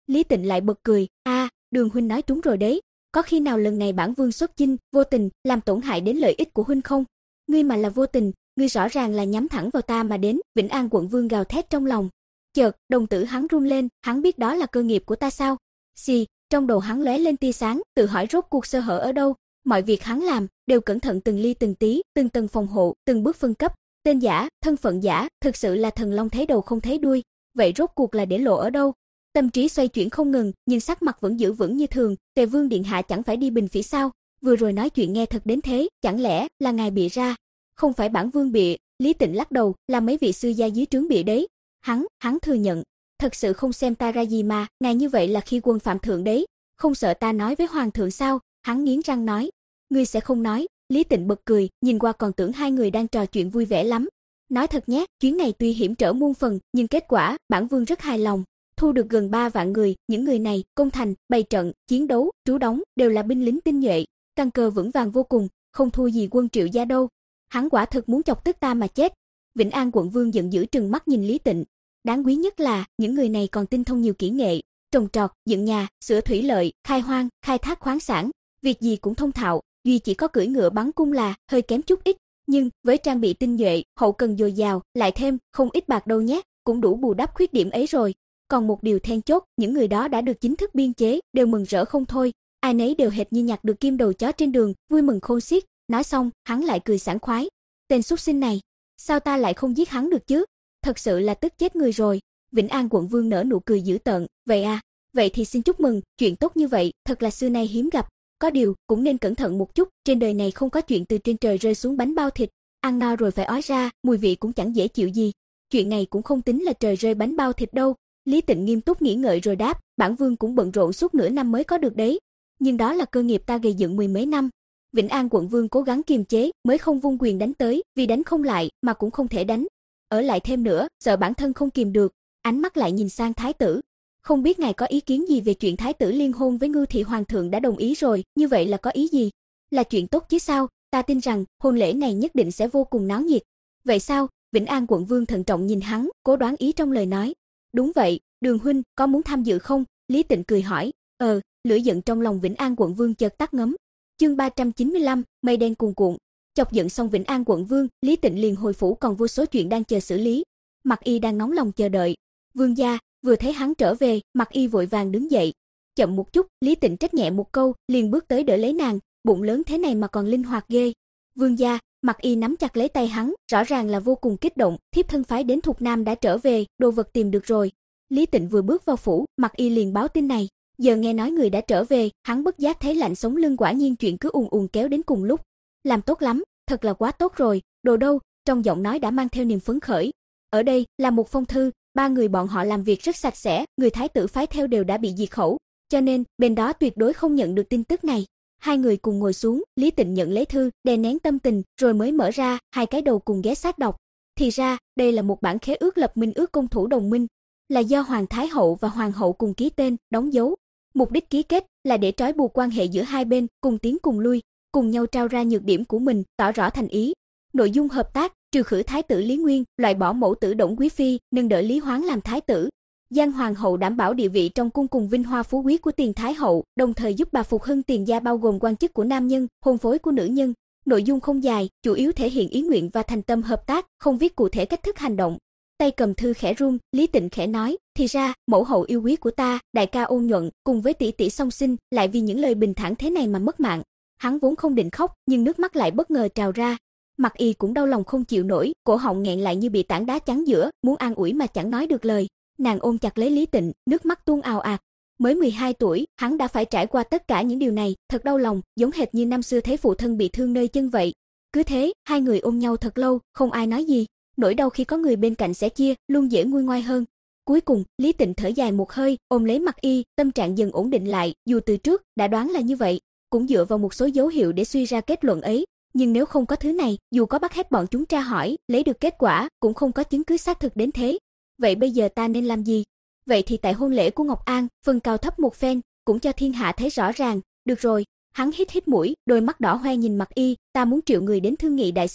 Lý Tịnh lại bật cười, a, Đường huynh nói trúng rồi đấy, có khi nào lần này bản vương xuất chinh, vô tình làm tổn hại đến lợi ích của huynh không? Ngươi mà là vô tình, ngươi rõ ràng là nhắm thẳng vào ta mà đến. Vĩnh An quận vương gào thét trong lòng. Chợt, đồng tử hắn run lên, hắn biết đó là cơ nghiệp của ta sao? Xì, trong đầu hắn lóe lên tia sáng, tự hỏi rốt cuộc sơ hở ở đâu. Mọi việc hắn làm đều cẩn thận từng ly từng tí, từng tầng phòng hộ, từng bước phân cấp. Tên giả, thân phận giả, thực sự là thần long thấy đầu không thấy đuôi. Vậy rốt cuộc là để lộ ở đâu? Tâm trí xoay chuyển không ngừng, nhưng sắc mặt vẫn giữ vững như thường. Tề Vương điện hạ chẳng phải đi bình phỉ sao? Vừa rồi nói chuyện nghe thật đến thế, chẳng lẽ là ngài bịa ra? Không phải bản vương bịa. Lý Tịnh lắc đầu, là mấy vị sư gia dưới trướng bịa đấy. Hắn, hắn thừa nhận, thật sự không xem ta ra gì mà, ngài như vậy là khi quân phạm thượng đấy, không sợ ta nói với hoàng thượng sao? Hắn nghiến răng nói, ngươi sẽ không nói. Lý Tịnh bật cười, nhìn qua còn tưởng hai người đang trò chuyện vui vẻ lắm. Nói thật nhé, chuyến này tuy hiểm trở muôn phần, nhưng kết quả, bản vương rất hài lòng. Thu được gần ba vạn người, những người này, công thành, bày trận, chiến đấu, trú đóng, đều là binh lính tinh nhuệ, căn cơ vững vàng vô cùng, không thua gì quân Triệu gia đâu. Hắn quả thực muốn chọc tức ta mà chết. Vĩnh An quận vương giận dữ trừng mắt nhìn Lý Tịnh. Đáng quý nhất là, những người này còn tinh thông nhiều kỹ nghệ, trồng trọt, dựng nhà, sửa thủy lợi, khai hoang, khai thác khoáng sản, việc gì cũng thông thạo, duy chỉ có cưỡi ngựa bắn cung là hơi kém chút ít, nhưng với trang bị tinh nhuệ, hậu cần dồi dào, lại thêm không ít bạc đâu nhé, cũng đủ bù đắp khuyết điểm ấy rồi. Còn một điều then chốt, những người đó đã được chính thức biên chế, đều mừng rỡ không thôi, ai nấy đều hệt như nhặt được kim đầu chó trên đường, vui mừng khôn xiết. Nói xong, hắn lại cười sảng khoái. Tên súc sinh này, sao ta lại không giết hắn được chứ? Thật sự là tức chết người rồi. Vĩnh An quận vương nở nụ cười dữ tợn, vậy à, vậy thì xin chúc mừng, chuyện tốt như vậy, thật là xưa nay hiếm gặp. Có điều, cũng nên cẩn thận một chút, trên đời này không có chuyện từ trên trời rơi xuống bánh bao thịt, ăn no rồi phải ói ra, mùi vị cũng chẳng dễ chịu gì. Chuyện này cũng không tính là trời rơi bánh bao thịt đâu. Lý Tịnh nghiêm túc nghĩ ngợi rồi đáp, bản vương cũng bận rộn suốt nửa năm mới có được đấy, nhưng đó là cơ nghiệp ta gây dựng mười mấy năm. Vĩnh An quận vương cố gắng kiềm chế, mới không vung quyền đánh tới, vì đánh không lại mà cũng không thể đánh. Ở lại thêm nữa, sợ bản thân không kìm được. Ánh mắt lại nhìn sang thái tử. Không biết ngài có ý kiến gì về chuyện thái tử liên hôn với Ngưu thị hoàng thượng đã đồng ý rồi, như vậy là có ý gì? Là chuyện tốt chứ sao? Ta tin rằng hôn lễ này nhất định sẽ vô cùng náo nhiệt. Vậy sao? Vĩnh An quận vương thận trọng nhìn hắn, cố đoán ý trong lời nói. Đúng vậy, Đường huynh, có muốn tham dự không? Lý Tịnh cười hỏi. Ờ, lửa giận trong lòng Vĩnh An quận vương chợt tắt ngấm. Chương ba trăm chín mươi lăm, mây đen cuồn cuộn. Chọc giận xong Vĩnh An quận vương, Lý Tịnh liền hồi phủ còn vô số chuyện đang chờ xử lý. Mặc Y đang nóng lòng chờ đợi. Vương gia, vừa thấy hắn trở về, Mặc Y vội vàng đứng dậy. Chậm một chút, Lý Tịnh trách nhẹ một câu, liền bước tới đỡ lấy nàng, bụng lớn thế này mà còn linh hoạt ghê. Vương gia, Mặc Y nắm chặt lấy tay hắn, rõ ràng là vô cùng kích động, thiếp thân phái đến Thục Nam đã trở về, đồ vật tìm được rồi. Lý Tịnh vừa bước vào phủ, Mặc Y liền báo tin này. Giờ nghe nói người đã trở về, hắn bất giác thấy lạnh sống lưng, quả nhiên chuyện cứ ùn ùn kéo đến cùng lúc. Làm tốt lắm, thật là quá tốt rồi, đồ đâu? Trong giọng nói đã mang theo niềm phấn khởi. Ở đây là một phong thư, ba người bọn họ làm việc rất sạch sẽ, người thái tử phái theo đều đã bị diệt khẩu, cho nên bên đó tuyệt đối không nhận được tin tức này. Hai người cùng ngồi xuống, Lý Tịnh nhận lấy thư, đè nén tâm tình, rồi mới mở ra, hai cái đầu cùng ghé sát đọc. Thì ra, đây là một bản khế ước lập minh ước công thủ đồng minh, là do Hoàng Thái hậu và Hoàng hậu cùng ký tên, đóng dấu. Mục đích ký kết là để trói buộc quan hệ giữa hai bên, cùng tiến cùng lui, cùng nhau trao ra nhược điểm của mình, tỏ rõ thành ý. Nội dung hợp tác, trừ khử thái tử Lý Nguyên, loại bỏ mẫu tử Đổng Quý phi, nâng đỡ Lý Hoáng làm thái tử. Giang hoàng hậu đảm bảo địa vị trong cung cùng vinh hoa phú quý của tiền thái hậu, đồng thời giúp bà phục hưng tiền gia bao gồm quan chức của nam nhân, hôn phối của nữ nhân. Nội dung không dài, chủ yếu thể hiện ý nguyện và thành tâm hợp tác, không viết cụ thể cách thức hành động. Tay cầm thư khẽ run, Lý Tịnh khẽ nói, thì ra, mẫu hậu yêu quý của ta, đại ca ôn nhuận, cùng với tỷ tỷ song sinh, lại vì những lời bình thản thế này mà mất mạng. Hắn vốn không định khóc, nhưng nước mắt lại bất ngờ trào ra. Mặc Y cũng đau lòng không chịu nổi, cổ họng nghẹn lại như bị tảng đá chắn giữa, muốn an ủi mà chẳng nói được lời. Nàng ôm chặt lấy Lý Tịnh, nước mắt tuôn ào ạt. Mới mười hai tuổi, hắn đã phải trải qua tất cả những điều này, thật đau lòng, giống hệt như năm xưa thấy phụ thân bị thương nơi chân vậy. Cứ thế, hai người ôm nhau thật lâu, không ai nói gì. Nỗi đau khi có người bên cạnh sẻ chia, luôn dễ nguôi ngoai hơn. Cuối cùng, Lý Tịnh thở dài một hơi, ôm lấy Mặc Y, tâm trạng dần ổn định lại, dù từ trước đã đoán là như vậy, cũng dựa vào một số dấu hiệu để suy ra kết luận ấy. Nhưng nếu không có thứ này, dù có bắt hết bọn chúng tra hỏi, lấy được kết quả, cũng không có chứng cứ xác thực đến thế. Vậy bây giờ ta nên làm gì? Vậy thì tại hôn lễ của Ngọc An, phân cao thấp một phen, cũng cho thiên hạ thấy rõ ràng. Được rồi, hắn hít hít mũi, đôi mắt đỏ hoe nhìn Mặc Y, ta muốn triệu người đến thương nghị đại sự.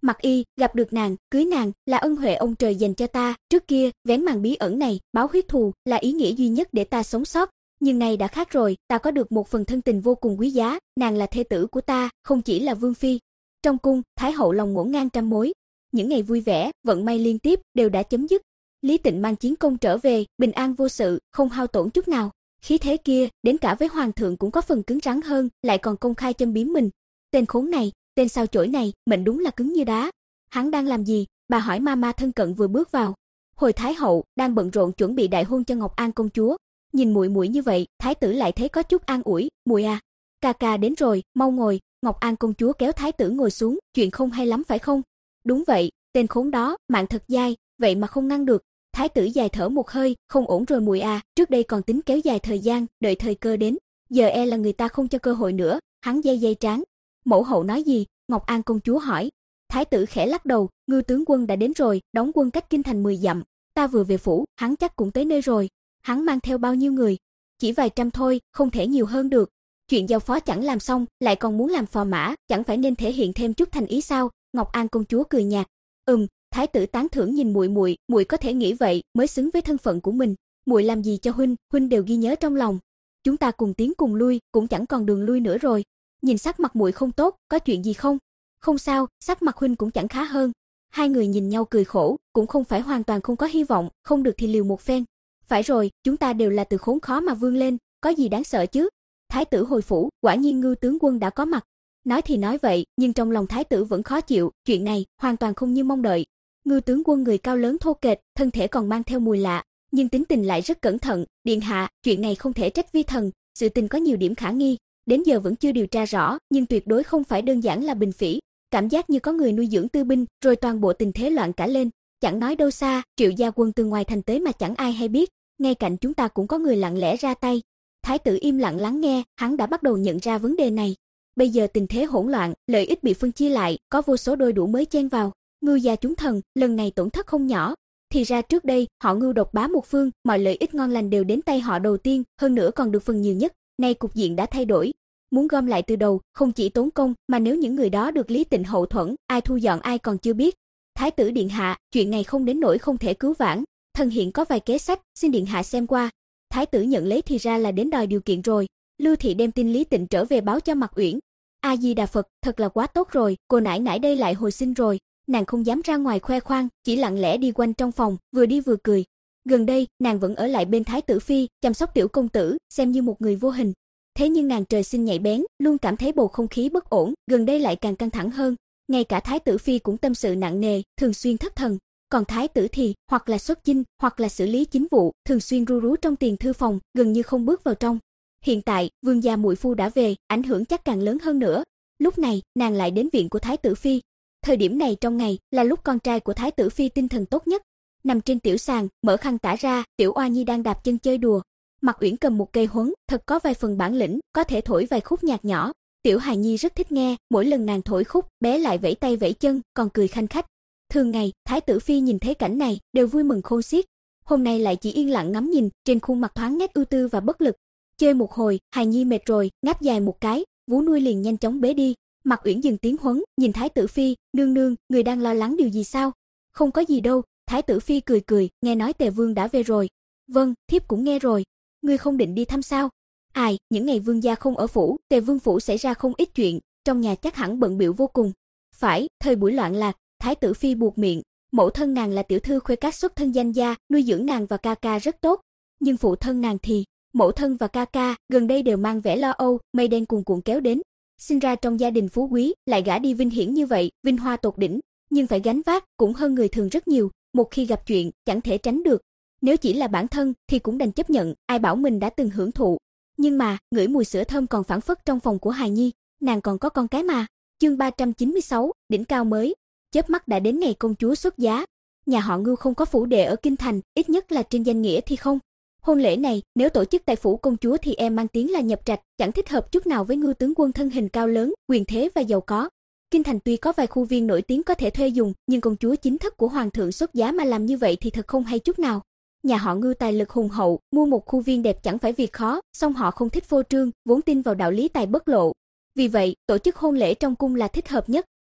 Mặc Y, gặp được nàng, cưới nàng, là ân huệ ông trời dành cho ta, trước kia, vén màn bí ẩn này, báo huyết thù, là ý nghĩa duy nhất để ta sống sót. Nhưng nay đã khác rồi, ta có được một phần thân tình vô cùng quý giá, nàng là thê tử của ta, không chỉ là vương phi. Trong cung, Thái hậu lòng ngổn ngang trăm mối. Những ngày vui vẻ, vận may liên tiếp, đều đã chấm dứt. Lý Tịnh mang chiến công trở về, bình an vô sự, không hao tổn chút nào. Khí thế kia, đến cả với hoàng thượng cũng có phần cứng rắn hơn, lại còn công khai châm biếm mình. Tên khốn này, tên sao chổi này, mệnh đúng là cứng như đá. Hắn đang làm gì? Bà hỏi mama thân cận vừa bước vào. Hồi Thái hậu đang bận rộn chuẩn bị đại hôn cho Ngọc An công chúa. Nhìn muội muội như vậy, thái tử lại thấy có chút an ủi, "Muội à, ca ca đến rồi, mau ngồi." Ngọc An công chúa kéo thái tử ngồi xuống, "Chuyện không hay lắm phải không?" "Đúng vậy, tên khốn đó, mạng thật dai, vậy mà không ngăn được." Thái tử dài thở một hơi, "Không ổn rồi muội à, trước đây còn tính kéo dài thời gian, đợi thời cơ đến, giờ e là người ta không cho cơ hội nữa." Hắn dây dây trán. "Mẫu hậu nói gì?" Ngọc An công chúa hỏi. Thái tử khẽ lắc đầu, "Ngư tướng quân đã đến rồi, đóng quân cách kinh thành mười dặm. Ta vừa về phủ, hắn chắc cũng tới nơi rồi." "Hắn mang theo bao nhiêu người?" "Chỉ vài trăm thôi, không thể nhiều hơn được. Chuyện giao phó chẳng làm xong, lại còn muốn làm phò mã, chẳng phải nên thể hiện thêm chút thành ý sao?" Ngọc An công chúa cười nhạt. "Ừm." Thái tử tán thưởng nhìn muội muội, "Muội có thể nghĩ vậy, mới xứng với thân phận của mình. Muội làm gì cho huynh, huynh đều ghi nhớ trong lòng. Chúng ta cùng tiến cùng lui, cũng chẳng còn đường lui nữa rồi. Nhìn sắc mặt muội không tốt, có chuyện gì không?" "Không sao, sắc mặt huynh cũng chẳng khá hơn." Hai người nhìn nhau cười khổ, cũng không phải hoàn toàn không có hy vọng, không được thì liều một phen. "Phải rồi, chúng ta đều là từ khốn khó mà vươn lên, có gì đáng sợ chứ?" Thái tử hồi phủ, quả nhiên Ngư tướng quân đã có mặt. Nói thì nói vậy, nhưng trong lòng thái tử vẫn khó chịu, chuyện này hoàn toàn không như mong đợi. Ngư tướng quân người cao lớn thô kệch, thân thể còn mang theo mùi lạ, nhưng tính tình lại rất cẩn thận. "Điện hạ, chuyện này không thể trách vi thần, sự tình có nhiều điểm khả nghi, đến giờ vẫn chưa điều tra rõ, nhưng tuyệt đối không phải đơn giản là bình phỉ. Cảm giác như có người nuôi dưỡng tư binh, rồi toàn bộ tình thế loạn cả lên. Chẳng nói đâu xa, triệu gia quân từ ngoài thành tới mà chẳng ai hay biết, ngay cạnh chúng ta cũng có người lặng lẽ ra tay." Thái tử im lặng lắng nghe, hắn đã bắt đầu nhận ra vấn đề này. Bây giờ tình thế hỗn loạn, lợi ích bị phân chia lại, có vô số đôi đủ mới chen vào. Ngưu gia chúng thần, lần này tổn thất không nhỏ. Thì ra trước đây, họ Ngưu độc bá một phương, mọi lợi ích ngon lành đều đến tay họ đầu tiên, hơn nữa còn được phần nhiều nhất. Nay cục diện đã thay đổi, muốn gom lại từ đầu, không chỉ tốn công, mà nếu những người đó được Lý Tịnh hậu thuẫn, ai thu dọn ai còn chưa biết. "Thái tử điện hạ, chuyện này không đến nỗi không thể cứu vãn, thần hiện có vài kế sách, xin điện hạ xem qua." Thái tử nhận lấy thì ra là đến đòi điều kiện rồi. Lưu thị đem tin Lý Tịnh trở về báo cho Mạc Uyển. "A Di Đà Phật, thật là quá tốt rồi, cô nãi nãi đây lại hồi sinh rồi." Nàng không dám ra ngoài khoe khoang, chỉ lặng lẽ đi quanh trong phòng, vừa đi vừa cười. Gần đây, nàng vẫn ở lại bên thái tử phi, chăm sóc tiểu công tử, xem như một người vô hình. Thế nhưng nàng trời sinh nhạy bén, luôn cảm thấy bầu không khí bất ổn, gần đây lại càng căng thẳng hơn. Ngay cả thái tử phi cũng tâm sự nặng nề, thường xuyên thất thần. Còn thái tử thì, hoặc là xuất chinh, hoặc là xử lý chính vụ, thường xuyên ru rú trong tiền thư phòng, gần như không bước vào trong. Hiện tại, vương gia muội phu đã về, ảnh hưởng chắc càng lớn hơn nữa. Lúc này, nàng lại đến viện của thái tử phi. Thời điểm này trong ngày, là lúc con trai của thái tử phi tinh thần tốt nhất. Nằm trên tiểu sàn, mở khăn tả ra, tiểu oa nhi đang đạp chân chơi đùa. Mạc Uyển cầm một cây huấn, thật có vài phần bản lĩnh, có thể thổi vài khúc nhạc nhỏ. Tiểu hài nhi rất thích nghe, mỗi lần nàng thổi khúc, bé lại vẫy tay vẫy chân, còn cười khanh khách. Thường ngày, thái tử phi nhìn thấy cảnh này, đều vui mừng khôn xiết. Hôm nay lại chỉ yên lặng ngắm nhìn, trên khuôn mặt thoáng nét ưu tư và bất lực. Chơi một hồi, hài nhi mệt rồi, ngáp dài một cái, vú nuôi liền nhanh chóng bế đi. Mạc Uyển dừng tiếng huấn, nhìn thái tử phi, "Nương nương, người đang lo lắng điều gì sao?" "Không có gì đâu." Thái tử phi cười cười, "Nghe nói Tề vương đã về rồi." "Vâng, thiếp cũng nghe rồi." "Ngươi không định đi thăm sao?" "Ai, những ngày vương gia không ở phủ, Tề vương phủ xảy ra không ít chuyện, trong nhà chắc hẳn bận bịu vô cùng." "Phải, thời buổi loạn lạc." Thái tử phi buột miệng, "Mẫu thân nàng là tiểu thư khuê các xuất thân danh gia, nuôi dưỡng nàng và ca ca rất tốt, nhưng phụ thân nàng thì, mẫu thân và ca ca gần đây đều mang vẻ lo âu, mây đen cuồn cuộn kéo đến. Sinh ra trong gia đình phú quý, lại gả đi vinh hiển như vậy, vinh hoa tột đỉnh, nhưng phải gánh vác cũng hơn người thường rất nhiều, một khi gặp chuyện, chẳng thể tránh được. Nếu chỉ là bản thân thì cũng đành chấp nhận, ai bảo mình đã từng hưởng thụ. Nhưng mà, ngửi mùi sữa thơm còn phảng phất trong phòng của hài nhi, nàng còn có con cái mà." Chương ba trăm chín mươi sáu, đỉnh cao mới. Chớp mắt đã đến ngày công chúa xuất giá. Nhà họ Ngưu không có phủ đệ ở kinh thành, ít nhất là trên danh nghĩa thì không. Hôn lễ này, nếu tổ chức tại phủ công chúa thì em mang tiếng là nhập trạch, chẳng thích hợp chút nào với Ngưu tướng quân thân hình cao lớn, quyền thế và giàu có. Kinh thành tuy có vài khu viên nổi tiếng có thể thuê dùng, nhưng công chúa chính thức của hoàng thượng xuất giá mà làm như vậy thì thật không hay chút nào. Nhà họ Ngưu tài lực hùng hậu, mua một khu viên đẹp chẳng phải việc khó, song họ không thích phô trương, vốn tin vào đạo lý tài bất lộ. Vì vậy, tổ chức hôn lễ trong cung là thích hợp nhất.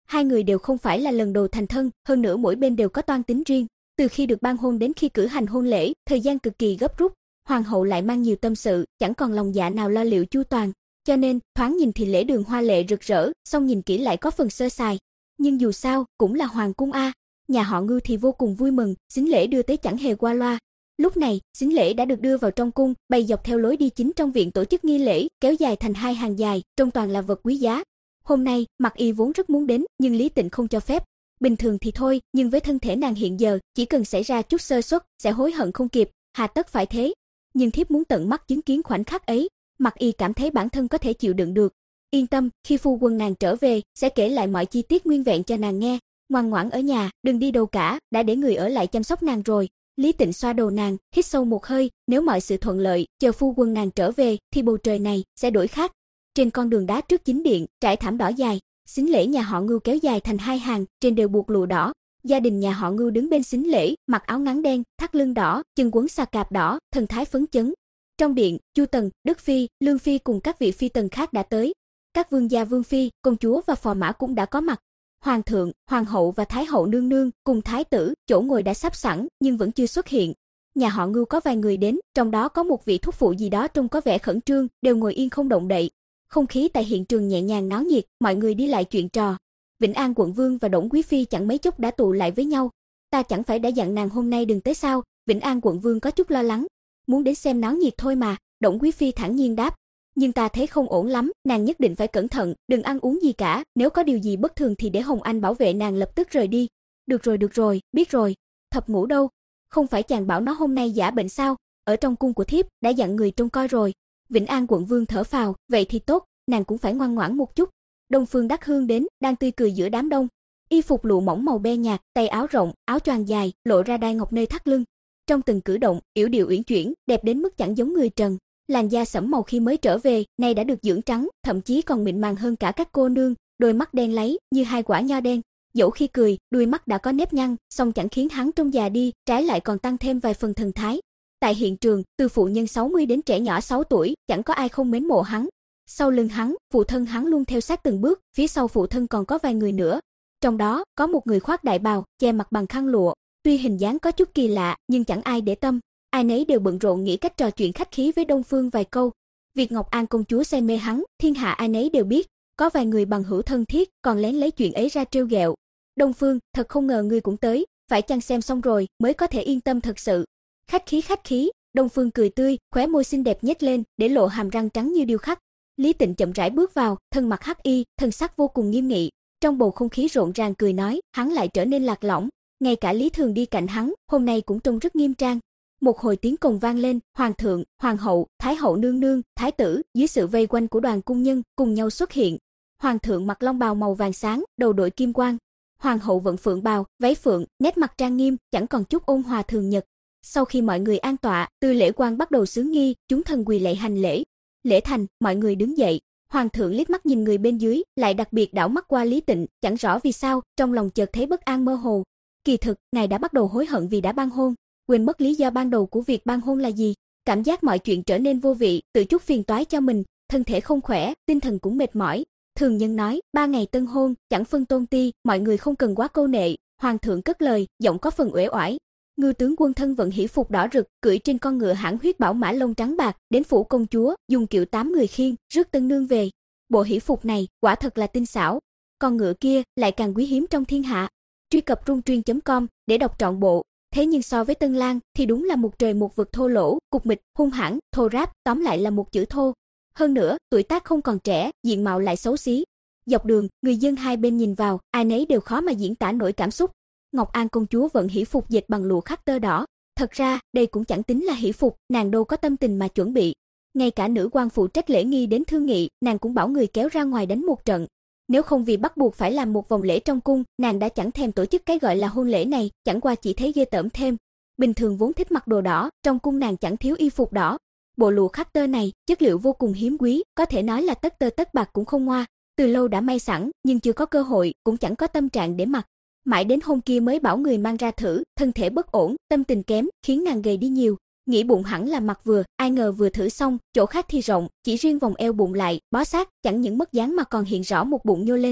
Hai người đều không phải là lần đầu thành thân, hơn nữa mỗi bên đều có toan tính riêng. Từ khi được ban hôn đến khi cử hành hôn lễ, thời gian cực kỳ gấp rút. Hoàng hậu lại mang nhiều tâm sự, chẳng còn lòng dạ nào lo liệu chu toàn. Cho nên, thoáng nhìn thì lễ đường hoa lệ rực rỡ, song nhìn kỹ lại có phần sơ sài. Nhưng dù sao, cũng là hoàng cung a. Nhà họ Ngưu thì vô cùng vui mừng, sính lễ đưa tới chẳng hề qua loa. Lúc này, sính lễ đã được đưa vào trong cung, bày dọc theo lối đi chính trong viện tổ chức nghi lễ, kéo dài thành hai hàng dài, trông toàn là vật quý giá. Hôm nay, Mặc Y vốn rất muốn đến, nhưng Lý Tịnh không cho phép. Bình thường thì thôi, nhưng với thân thể nàng hiện giờ, chỉ cần xảy ra chút sơ suất, sẽ hối hận không kịp, hà tất phải thế. Nhưng thiếp muốn tận mắt chứng kiến khoảnh khắc ấy. Mặc Y cảm thấy bản thân có thể chịu đựng được. Yên tâm, khi phu quân nàng trở về, sẽ kể lại mọi chi tiết nguyên vẹn cho nàng nghe. Ngoan ngoãn ở nhà, đừng đi đâu cả, đã để người ở lại chăm sóc nàng rồi. Lý Tịnh xoa đầu nàng, hít sâu một hơi, nếu mọi sự thuận lợi, chờ phu quân nàng trở về, thì bầu trời này sẽ đổi khác. Trên con đường đá trước chính điện, trải thảm đỏ dài, sính lễ nhà họ Ngưu kéo dài thành hai hàng, trên đều buộc lụa đỏ. Gia đình nhà họ Ngưu đứng bên sính lễ, mặc áo ngắn đen, thắt lưng đỏ, chân quấn xà cạp đỏ, thần thái phấn chấn. Trong điện, Chu Tần, Đức Phi, Lương Phi cùng các vị phi tần khác đã tới. Các vương gia vương phi, công chúa và phò mã cũng đã có mặt. Hoàng thượng, hoàng hậu và thái hậu nương nương cùng thái tử, chỗ ngồi đã sắp sẵn nhưng vẫn chưa xuất hiện. Nhà họ Ngưu có vài người đến, trong đó có một vị thúc phụ gì đó trông có vẻ khẩn trương, đều ngồi yên không động đậy. Không khí tại hiện trường nhẹ nhàng náo nhiệt, mọi người đi lại chuyện trò. Vĩnh An quận vương và Đổng quý phi chẳng mấy chốc đã tụ lại với nhau. Ta chẳng phải đã dặn nàng hôm nay đừng tới sao? Vĩnh An quận vương có chút lo lắng. Muốn đến xem náo nhiệt thôi mà, Đổng quý phi thản nhiên đáp. Nhưng ta thấy không ổn lắm, nàng nhất định phải cẩn thận, đừng ăn uống gì cả, nếu có điều gì bất thường thì để Hồng Anh bảo vệ nàng lập tức rời đi. Được rồi được rồi, biết rồi. Thập Ngũ đâu? Không phải chàng bảo nó hôm nay giả bệnh sao? Ở trong cung của thiếp, đã dặn người trông coi rồi. Vĩnh An quận vương thở phào, vậy thì tốt, nàng cũng phải ngoan ngoãn một chút. Đông Phương Đắc Hương đến, đang tươi cười giữa đám đông. Y phục lụa mỏng màu be nhạt, tay áo rộng, áo choàng dài, lộ ra đai ngọc nơi thắt lưng. Trong từng cử động, yểu điệu uyển chuyển, đẹp đến mức chẳng giống người trần. Làn da sẫm màu khi mới trở về, nay đã được dưỡng trắng, thậm chí còn mịn màng hơn cả các cô nương, đôi mắt đen láy như hai quả nho đen. Dẫu khi cười, đuôi mắt đã có nếp nhăn, song chẳng khiến hắn trông già đi, trái lại còn tăng thêm vài phần thần thái. Tại hiện trường, từ phụ nhân sáu mươi đến trẻ nhỏ sáu tuổi, chẳng có ai không mến mộ hắn. Sau lưng hắn, phụ thân hắn luôn theo sát từng bước, phía sau phụ thân còn có vài người nữa. Trong đó, có một người khoác đại bào, che mặt bằng khăn lụa. Tuy hình dáng có chút kỳ lạ, nhưng chẳng ai để tâm. Ai nấy đều bận rộn nghĩ cách trò chuyện khách khí với Đông Phương vài câu. Việc Ngọc An công chúa say mê hắn, thiên hạ ai nấy đều biết. Có vài người bằng hữu thân thiết, còn lén lấy chuyện ấy ra trêu ghẹo. Đông Phương, thật không ngờ ngươi cũng tới, phải chăng xem xong rồi, mới có thể yên tâm thật sự. Khách khí khách khí, Đông Phương cười tươi, khóe môi xinh đẹp nhếch lên, để lộ hàm răng trắng như điêu khắc. Lý Tịnh chậm rãi bước vào, thân mặc hắc y, thân sắc vô cùng nghiêm nghị. Trong bầu không khí rộn ràng cười nói, hắn lại trở nên lạc lõng. Ngay cả Lý Thường đi cạnh hắn, hôm nay cũng trông rất nghiêm trang. Một hồi tiếng cồng vang lên, hoàng thượng, hoàng hậu, thái hậu nương nương, thái tử, dưới sự vây quanh của đoàn cung nhân, cùng nhau xuất hiện. Hoàng thượng mặc long bào màu vàng sáng, đầu đội kim quang. Hoàng hậu vận phượng bào, váy phượng, nét mặt trang nghiêm, chẳng còn chút ôn hòa thường nhật. Sau khi mọi người an tọa, Tư Lễ Quan bắt đầu xướng nghi, chúng thần quỳ lạy hành lễ. Lễ thành, mọi người đứng dậy. Hoàng thượng liếc mắt nhìn người bên dưới, lại đặc biệt đảo mắt qua Lý Tịnh, chẳng rõ vì sao, trong lòng chợt thấy bất an mơ hồ. Kỳ thực, ngài đã bắt đầu hối hận vì đã ban hôn, quên mất lý do ban đầu của việc ban hôn là gì. Cảm giác mọi chuyện trở nên vô vị, tự chút phiền toái cho mình, thân thể không khỏe, tinh thần cũng mệt mỏi. Thường nhân nói, ba ngày tân hôn, chẳng phân tôn ti, mọi người không cần quá câu nệ. Hoàng thượng cất lời, giọng có phần uể oải. Ngưu tướng quân thân vận hỷ phục đỏ rực, cưỡi trên con ngựa hãn huyết bảo mã lông trắng bạc, đến phủ công chúa, dùng kiệu tám người khiêng, rước tân nương về. Bộ hỷ phục này, quả thật là tinh xảo. Con ngựa kia, lại càng quý hiếm trong thiên hạ. Truy cập rungtuyên chấm com để đọc trọn bộ. Thế nhưng so với Tân Lang, thì đúng là một trời một vực thô lỗ, cục mịch, hung hãn, thô ráp, tóm lại là một chữ thô. Hơn nữa, tuổi tác không còn trẻ, diện mạo lại xấu xí. Dọc đường, người dân hai bên nhìn vào, ai nấy đều khó mà diễn tả nổi cảm xúc. Ngọc An công chúa vận hỷ phục dệt bằng lụa khắc tơ đỏ. Thật ra, đây cũng chẳng tính là hỷ phục, nàng đâu có tâm tình mà chuẩn bị. Ngay cả nữ quan phụ trách lễ nghi đến thương nghị, nàng cũng bảo người kéo ra ngoài đánh một trận. Nếu không vì bắt buộc phải làm một vòng lễ trong cung, nàng đã chẳng thèm tổ chức cái gọi là hôn lễ này, chẳng qua chỉ thấy ghê tởm thêm. Bình thường vốn thích mặc đồ đỏ, trong cung nàng chẳng thiếu y phục đỏ. Bộ lụa khắc tơ này, chất liệu vô cùng hiếm quý, có thể nói là tất tơ tất bạc cũng không ngoa. Từ lâu đã may sẵn, nhưng chưa có cơ hội, cũng chẳng có tâm trạng để mặc. Mãi đến hôm kia mới bảo người mang ra thử, thân thể bất ổn, tâm tình kém, khiến nàng gầy đi nhiều. Nghĩ bụng hẳn là mặc vừa, ai ngờ vừa thử xong, chỗ khác thì rộng, chỉ riêng vòng eo bụng lại, bó sát, chẳng những mất dáng mà còn hiện rõ một bụng nhô lên.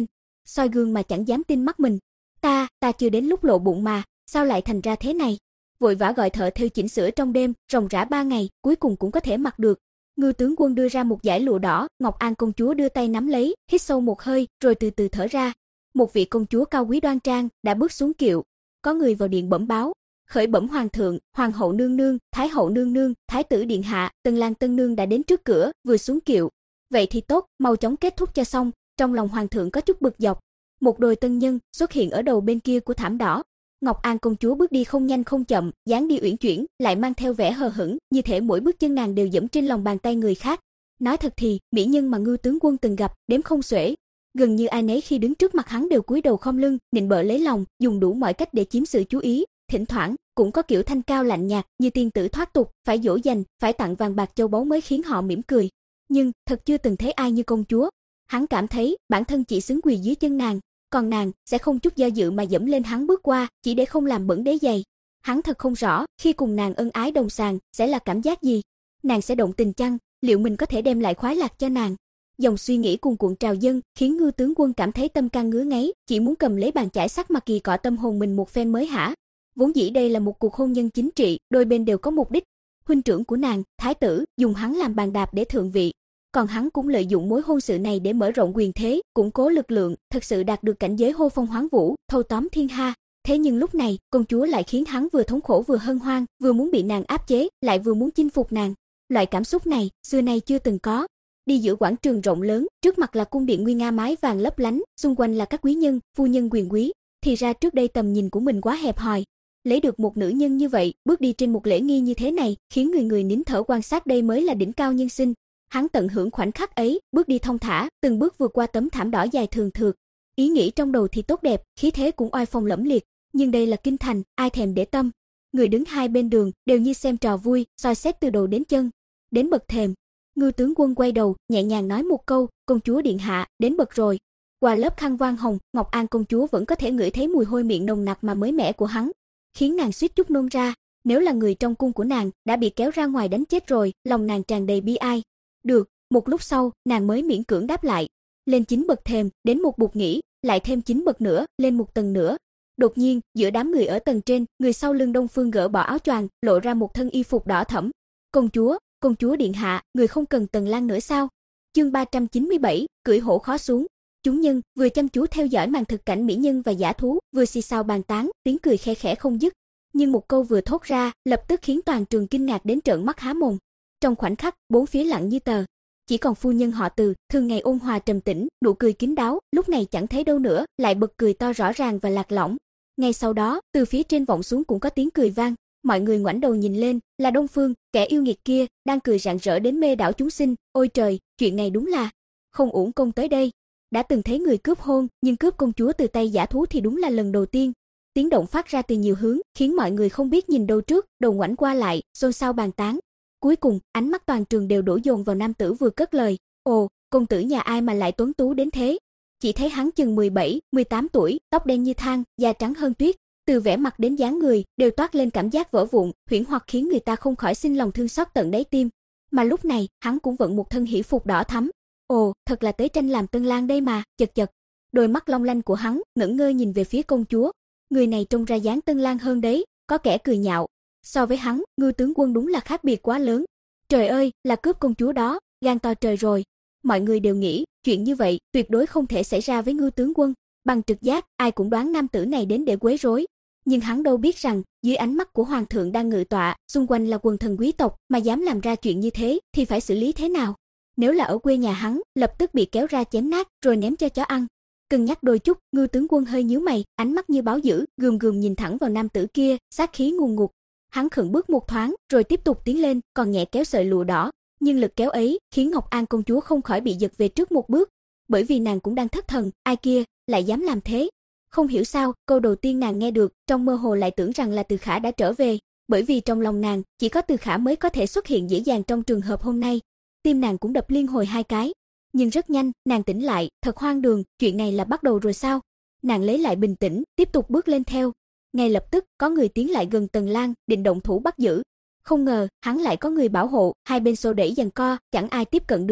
soi gương mà chẳng dám tin mắt mình. Ta, ta chưa đến lúc lộ bụng mà, sao lại thành ra thế này? Vội vã gọi thợ thêu chỉnh sửa trong đêm, ròng rã ba ngày, cuối cùng cũng có thể mặc được. Ngư tướng quân đưa ra một dải lụa đỏ, Ngọc An công chúa đưa tay nắm lấy, hít sâu một hơi, rồi từ từ thở ra. Một vị công chúa cao quý đoan trang đã bước xuống kiệu. Có người vào điện bẩm báo, khởi bẩm hoàng thượng, hoàng hậu nương nương, thái hậu nương nương, thái tử điện hạ, tân lang tân nương đã đến trước cửa, vừa xuống kiệu. Vậy thì tốt, mau chóng kết thúc cho xong. Trong lòng hoàng thượng có chút bực dọc. Một đôi tân nhân xuất hiện ở đầu bên kia của thảm đỏ. Ngọc An công chúa bước đi không nhanh không chậm, dáng đi uyển chuyển, lại mang theo vẻ hờ hững, như thể mỗi bước chân nàng đều dẫm trên lòng bàn tay người khác. Nói thật thì, mỹ nhân mà Ngư tướng quân từng gặp, đếm không xuể. Gần như ai nấy khi đứng trước mặt hắn đều cúi đầu khom lưng, nịnh bợ lấy lòng, dùng đủ mọi cách để chiếm sự chú ý. Thỉnh thoảng cũng có kiểu thanh cao lạnh nhạt, như tiên tử thoát tục, phải dỗ dành, phải tặng vàng bạc châu báu mới khiến họ mỉm cười. Nhưng thật chưa từng thấy ai như công chúa. Hắn cảm thấy bản thân chỉ xứng quỳ dưới chân nàng, còn nàng sẽ không chút do dự mà dẫm lên hắn bước qua, chỉ để không làm bẩn đế giày. Hắn thật không rõ, khi cùng nàng ân ái đồng sàng sẽ là cảm giác gì. Nàng sẽ động tình chăng? Liệu mình có thể đem lại khoái lạc cho nàng? Dòng suy nghĩ cuồn cuộn trào dâng, khiến Ngư tướng quân cảm thấy tâm can ngứa ngáy, chỉ muốn cầm lấy bàn chải sắt mà kỳ cọ tâm hồn mình một phen mới hả. Vốn dĩ đây là một cuộc hôn nhân chính trị, đôi bên đều có mục đích. Huynh trưởng của nàng, thái tử, dùng hắn làm bàn đạp để thượng vị. Còn hắn cũng lợi dụng mối hôn sự này để mở rộng quyền thế, củng cố lực lượng, thật sự đạt được cảnh giới hô phong hoán vũ, thâu tóm thiên hạ. Thế nhưng lúc này, công chúa lại khiến hắn vừa thống khổ vừa hân hoan, vừa muốn bị nàng áp chế, lại vừa muốn chinh phục nàng. Loại cảm xúc này, xưa nay chưa từng có. Đi giữa quảng trường rộng lớn, trước mặt là cung điện nguy nga mái vàng lấp lánh, xung quanh là các quý nhân, phu nhân quyền quý. Thì ra trước đây tầm nhìn của mình quá hẹp hòi. Lấy được một nữ nhân như vậy, bước đi trên một lễ nghi như thế này, khiến người người nín thở quan sát, đây mới là đỉnh cao nhân sinh. Hắn tận hưởng khoảnh khắc ấy, bước đi thong thả, từng bước vượt qua tấm thảm đỏ dài thường thượt. Ý nghĩ trong đầu thì tốt đẹp, khí thế cũng oai phong lẫm liệt, nhưng đây là kinh thành, ai thèm để tâm. Người đứng hai bên đường đều như xem trò vui, soi xét từ đầu đến chân. Đến bậc thềm, Ngư tướng quân quay đầu, nhẹ nhàng nói một câu, công chúa điện hạ, đến bậc rồi. Qua lớp khăn voan hồng, Ngọc An công chúa vẫn có thể ngửi thấy mùi hôi miệng nồng nặc mà mới mẻ của hắn, khiến nàng suýt chút nôn ra. Nếu là người trong cung của nàng đã bị kéo ra ngoài đánh chết rồi, lòng nàng tràn đầy bi ai. Được, một lúc sau, nàng mới miễn cưỡng đáp lại. Lên chín bậc thềm, đến một bục nghỉ, lại thêm chín bậc nữa, lên một tầng nữa. Đột nhiên, giữa đám người ở tầng trên, người sau lưng Đông Phương gỡ bỏ áo choàng, lộ ra một thân y phục đỏ thẫm. Công chúa, công chúa điện hạ, người không cần tầng lang nữa sao? Chương ba trăm chín mươi bảy, cưỡi hổ khó xuống. Chúng nhân vừa chăm chú theo dõi màn thực cảnh mỹ nhân và giả thú, vừa xì xào bàn tán, tiếng cười khe khẽ không dứt. Nhưng một câu vừa thốt ra, lập tức khiến toàn trường kinh ngạc đến trợn mắt há mồm. Trong khoảnh khắc, bốn phía lặng như tờ. Chỉ còn phu nhân họ Từ, thường ngày ôn hòa trầm tĩnh, nụ cười kín đáo, lúc này chẳng thấy đâu nữa, lại bật cười to rõ ràng và lạc lõng. Ngay sau đó, từ phía trên vọng xuống cũng có tiếng cười vang. Mọi người ngoảnh đầu nhìn lên, là Đông Phương, kẻ yêu nghiệt kia, đang cười rạng rỡ đến mê đảo chúng sinh. Ôi trời, chuyện này đúng là không uổng công tới đây. Đã từng thấy người cướp hôn, nhưng cướp công chúa từ tay giả thú thì đúng là lần đầu tiên. Tiếng động phát ra từ nhiều hướng, khiến mọi người không biết nhìn đâu trước, đầu ngoảnh qua lại, xôn xao bàn tán. Cuối cùng, ánh mắt toàn trường đều đổ dồn vào nam tử vừa cất lời. Ồ, công tử nhà ai mà lại tuấn tú đến thế? Chỉ thấy hắn chừng mười bảy, mười tám tuổi, tóc đen như than, da trắng hơn tuyết. Từ vẻ mặt đến dáng người, đều toát lên cảm giác vỡ vụn, huyễn hoặc khiến người ta không khỏi sinh lòng thương xót tận đáy tim. Mà lúc này, hắn cũng vận một thân hỷ phục đỏ thắm. Ồ, thật là tới tranh làm tân lang đây mà, chật chật. Đôi mắt long lanh của hắn, ngẩn ngơ nhìn về phía công chúa. Người này trông ra dáng tân lang hơn đấy, có kẻ cười nhạo. So với hắn, Ngư tướng quân đúng là khác biệt quá lớn. Trời ơi, là cướp công chúa đó, gan to trời rồi. Mọi người đều nghĩ, chuyện như vậy tuyệt đối không thể xảy ra với Ngư tướng quân. Bằng trực giác, ai cũng đoán nam tử này đến để quấy rối. Nhưng hắn đâu biết rằng, dưới ánh mắt của hoàng thượng đang ngự tọa, xung quanh là quần thần quý tộc, mà dám làm ra chuyện như thế thì phải xử lý thế nào? Nếu là ở quê nhà hắn, lập tức bị kéo ra chém nát rồi ném cho chó ăn. Cân nhắc đôi chút, Ngư tướng quân hơi nhíu mày, ánh mắt như báo dữ, gườm gườm nhìn thẳng vào nam tử kia, sát khí ngùn ngụt. Hắn khựng bước một thoáng, rồi tiếp tục tiến lên, còn nhẹ kéo sợi lụa đỏ, nhưng lực kéo ấy khiến Ngọc An công chúa không khỏi bị giật về trước một bước, bởi vì nàng cũng đang thất thần, ai kia lại dám làm thế? Không hiểu sao, câu đầu tiên nàng nghe được, trong mơ hồ lại tưởng rằng là Từ Khả đã trở về, bởi vì trong lòng nàng, chỉ có Từ Khả mới có thể xuất hiện dễ dàng trong trường hợp hôm nay. Tim nàng cũng đập liên hồi hai cái, nhưng rất nhanh, nàng tỉnh lại, thật hoang đường, chuyện này là bắt đầu rồi sao? Nàng lấy lại bình tĩnh, tiếp tục bước lên theo. Ngay lập tức, có người tiến lại gần Tần Lang, định động thủ bắt giữ. Không ngờ, hắn lại có người bảo hộ, hai bên xô đẩy giằng co, chẳng ai tiếp cận được.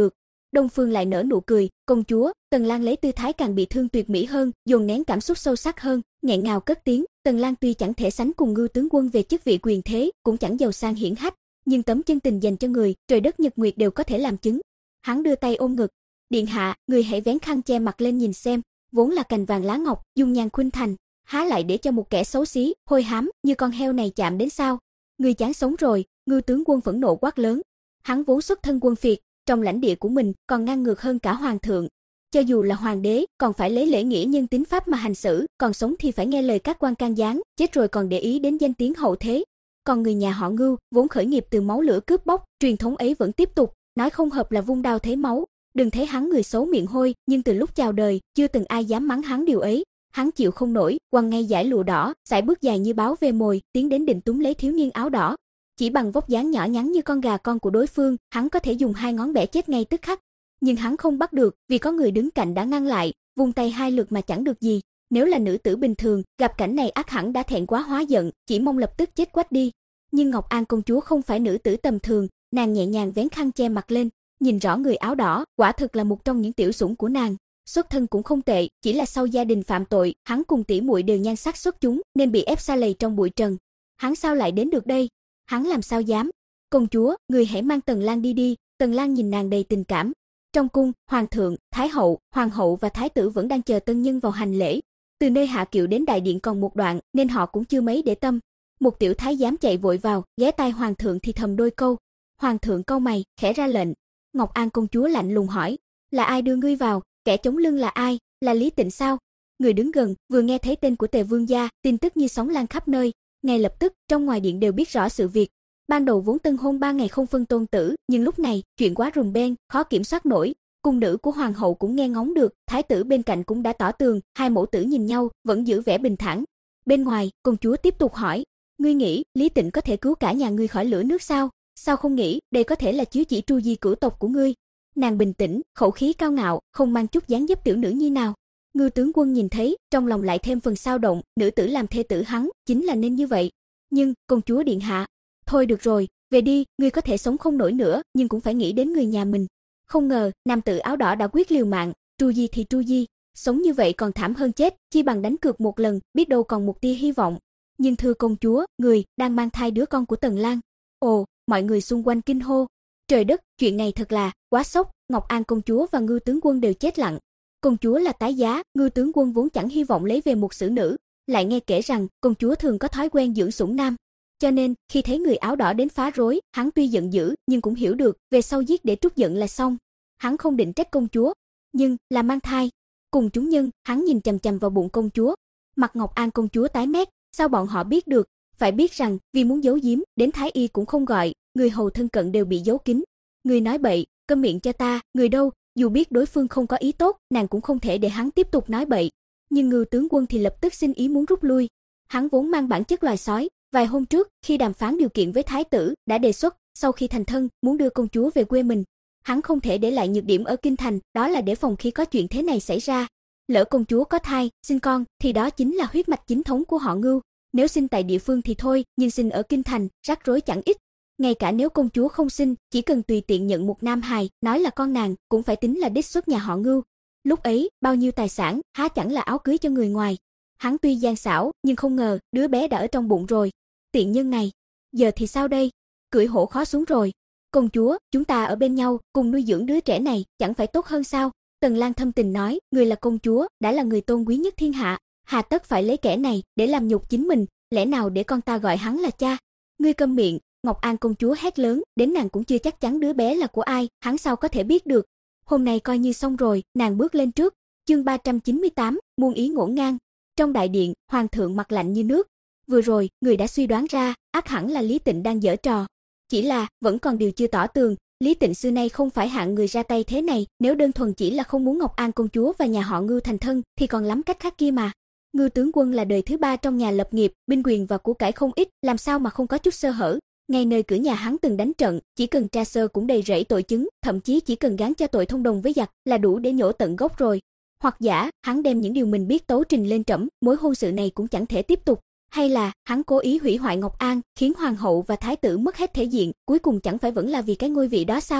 Đông Phương lại nở nụ cười, "Công chúa." Tần Lang lấy tư thái càng bị thương tuyệt mỹ hơn, dồn nén cảm xúc sâu sắc hơn, nghẹn ngào cất tiếng, "Tần Lang tuy chẳng thể sánh cùng Ngưu tướng quân về chức vị quyền thế, cũng chẳng giàu sang hiển hách, nhưng tấm chân tình dành cho người, trời đất nhật nguyệt đều có thể làm chứng." Hắn đưa tay ôm ngực, "Điện hạ, người hãy vén khăn che mặt lên nhìn xem, vốn là cành vàng lá ngọc, dung nhan khuynh thành, há lại để cho một kẻ xấu xí, hôi hám như con heo này chạm đến sao? Người chán sống rồi." Ngưu tướng quân phẫn nộ quát lớn. Hắn vốn xuất thân quân phiệt, trong lãnh địa của mình còn ngang ngược hơn cả hoàng thượng. Cho dù là hoàng đế, còn phải lấy lễ nghĩa nhân tính pháp mà hành xử, còn sống thì phải nghe lời các quan can gián, chết rồi còn để ý đến danh tiếng hậu thế. Còn người nhà họ Ngưu, vốn khởi nghiệp từ máu lửa cướp bóc, truyền thống ấy vẫn tiếp tục, nói không hợp là vung đao thấy máu. Đừng thấy hắn người xấu miệng hôi, nhưng từ lúc chào đời, chưa từng ai dám mắng hắn điều ấy. Hắn chịu không nổi, quăng ngay dải lụa đỏ, sải bước dài như báo về mồi, tiến đến định túm lấy thiếu niên áo đỏ. Chỉ bằng vóc dáng nhỏ nhắn như con gà con của đối phương, hắn có thể dùng hai ngón bẻ chết ngay tức khắc. Nhưng hắn không bắt được, vì có người đứng cạnh đã ngăn lại, vung tay hai lượt mà chẳng được gì. Nếu là nữ tử bình thường, gặp cảnh này ắt hẳn đã thẹn quá hóa giận, chỉ mong lập tức chết quách đi. Nhưng Ngọc An công chúa không phải nữ tử tầm thường, nàng nhẹ nhàng vén khăn che mặt lên, nhìn rõ người áo đỏ, quả thực là một trong những tiểu sủng của nàng. Xuất thân cũng không tệ, chỉ là sau gia đình phạm tội, hắn cùng tỷ muội đều nhan sắc xuất chúng, nên bị ép xa lầy trong bụi trần. Hắn sao lại đến được đây? Hắn làm sao dám? "Công chúa, người hãy mang Tần Lang đi đi." Tần Lang nhìn nàng đầy tình cảm. Trong cung, hoàng thượng, thái hậu, hoàng hậu và thái tử vẫn đang chờ tân nhân vào hành lễ. Từ nơi hạ kiệu đến đại điện còn một đoạn, nên họ cũng chưa mấy để tâm. Một tiểu thái giám chạy vội vào, ghé tai hoàng thượng thì thầm đôi câu. Hoàng thượng cau mày, khẽ ra lệnh. Ngọc An công chúa lạnh lùng hỏi, "Là ai đưa ngươi vào? Kẻ chống lưng là ai? Là Lý Tịnh sao?" Người đứng gần vừa nghe thấy tên của Tề vương gia, tin tức như sóng lan khắp nơi. Ngay lập tức, trong ngoài điện đều biết rõ sự việc. Ban đầu vốn tân hôn ba ngày không phân tôn tử, nhưng lúc này, chuyện quá rùm beng, khó kiểm soát nổi. Cung nữ của hoàng hậu cũng nghe ngóng được, thái tử bên cạnh cũng đã tỏ tường, hai mẫu tử nhìn nhau, vẫn giữ vẻ bình thản. Bên ngoài, công chúa tiếp tục hỏi, "Ngươi nghĩ Lý Tịnh có thể cứu cả nhà ngươi khỏi lửa nước sao? Sao không nghĩ đây có thể là chiếu chỉ tru di cửu tộc của ngươi?" Nàng bình tĩnh, khẩu khí cao ngạo, không mang chút dáng dấp tiểu nữ nhi nào. Ngưu tướng quân nhìn thấy, trong lòng lại thêm phần xao động, nữ tử làm thê tử hắn, chính là nên như vậy. Nhưng, công chúa điện hạ, thôi được rồi, về đi, ngươi có thể sống không nổi nữa, nhưng cũng phải nghĩ đến người nhà mình. Không ngờ, nam tử áo đỏ đã quyết liều mạng, tru di thì tru di, sống như vậy còn thảm hơn chết, chi bằng đánh cược một lần, biết đâu còn một tia hy vọng. Nhưng thưa công chúa, người đang mang thai đứa con của Tần Lang. Ồ, mọi người xung quanh kinh hô. Trời đất, chuyện này thật là quá sốc, Ngọc An công chúa và Ngưu tướng quân đều chết lặng. Công chúa là tái giá, Ngưu tướng quân vốn chẳng hy vọng lấy về một xử nữ, lại nghe kể rằng công chúa thường có thói quen dưỡng sủng nam. Cho nên, khi thấy người áo đỏ đến phá rối, hắn tuy giận dữ, nhưng cũng hiểu được, về sau giết để trút giận là xong. Hắn không định trách công chúa, nhưng là mang thai. Cùng chúng nhân, hắn nhìn chằm chằm vào bụng công chúa. Mặt Ngọc An công chúa tái mét, sao bọn họ biết được? Phải biết rằng, vì muốn giấu giếm, đến thái y cũng không gọi, người hầu thân cận đều bị giấu kín. Người nói bậy, câm miệng cho ta, người đâu? Dù biết đối phương không có ý tốt, nàng cũng không thể để hắn tiếp tục nói bậy. Nhưng Ngưu tướng quân thì lập tức xin ý muốn rút lui. Hắn vốn mang bản chất loài sói, vài hôm trước, khi đàm phán điều kiện với thái tử, đã đề xuất, sau khi thành thân, muốn đưa công chúa về quê mình. Hắn không thể để lại nhược điểm ở kinh thành, đó là để phòng khi có chuyện thế này xảy ra. Lỡ công chúa có thai, sinh con, thì đó chính là huyết mạch chính thống của họ Ngưu. Nếu sinh tại địa phương thì thôi, nhưng sinh ở kinh thành, rắc rối chẳng ít. Ngay cả nếu công chúa không sinh, chỉ cần tùy tiện nhận một nam hài, nói là con nàng, cũng phải tính là đích xuất nhà họ Ngưu. Lúc ấy, bao nhiêu tài sản, há chẳng là áo cưới cho người ngoài. Hắn tuy gian xảo, nhưng không ngờ, đứa bé đã ở trong bụng rồi. Tiện nhân này, giờ thì sao đây? Cưỡi hổ khó xuống rồi. Công chúa, chúng ta ở bên nhau, cùng nuôi dưỡng đứa trẻ này, chẳng phải tốt hơn sao? Tần Lang thâm tình nói, người là công chúa, đã là người tôn quý nhất thiên hạ, hà tất phải lấy kẻ này để làm nhục chính mình, lẽ nào để con ta gọi hắn là cha? Ngươi câm miệng. Ngọc An công chúa hét lớn, đến nàng cũng chưa chắc chắn đứa bé là của ai, hắn sao có thể biết được. Hôm nay coi như xong rồi, nàng bước lên trước. Chương ba trăm chín mươi tám, muôn ý ngổn ngang. Trong đại điện, hoàng thượng mặt lạnh như nước. Vừa rồi, người đã suy đoán ra, ắt hẳn là Lý Tịnh đang giở trò. Chỉ là, vẫn còn điều chưa tỏ tường, Lý Tịnh xưa nay không phải hạng người ra tay thế này, nếu đơn thuần chỉ là không muốn Ngọc An công chúa và nhà họ Ngưu thành thân, thì còn lắm cách khác kia mà. Ngưu tướng quân là đời thứ ba trong nhà lập nghiệp, binh quyền và của cải không ít, làm sao mà không có chút sơ hở. Ngay nơi cửa nhà hắn từng đánh trận, chỉ cần tra sơ cũng đầy rẫy tội chứng, thậm chí chỉ cần gán cho tội thông đồng với giặc là đủ để nhổ tận gốc rồi. Hoặc giả, hắn đem những điều mình biết tấu trình lên trẫm, mối hôn sự này cũng chẳng thể tiếp tục. Hay là, hắn cố ý hủy hoại Ngọc An, khiến hoàng hậu và thái tử mất hết thể diện, cuối cùng chẳng phải vẫn là vì cái ngôi vị đó sao?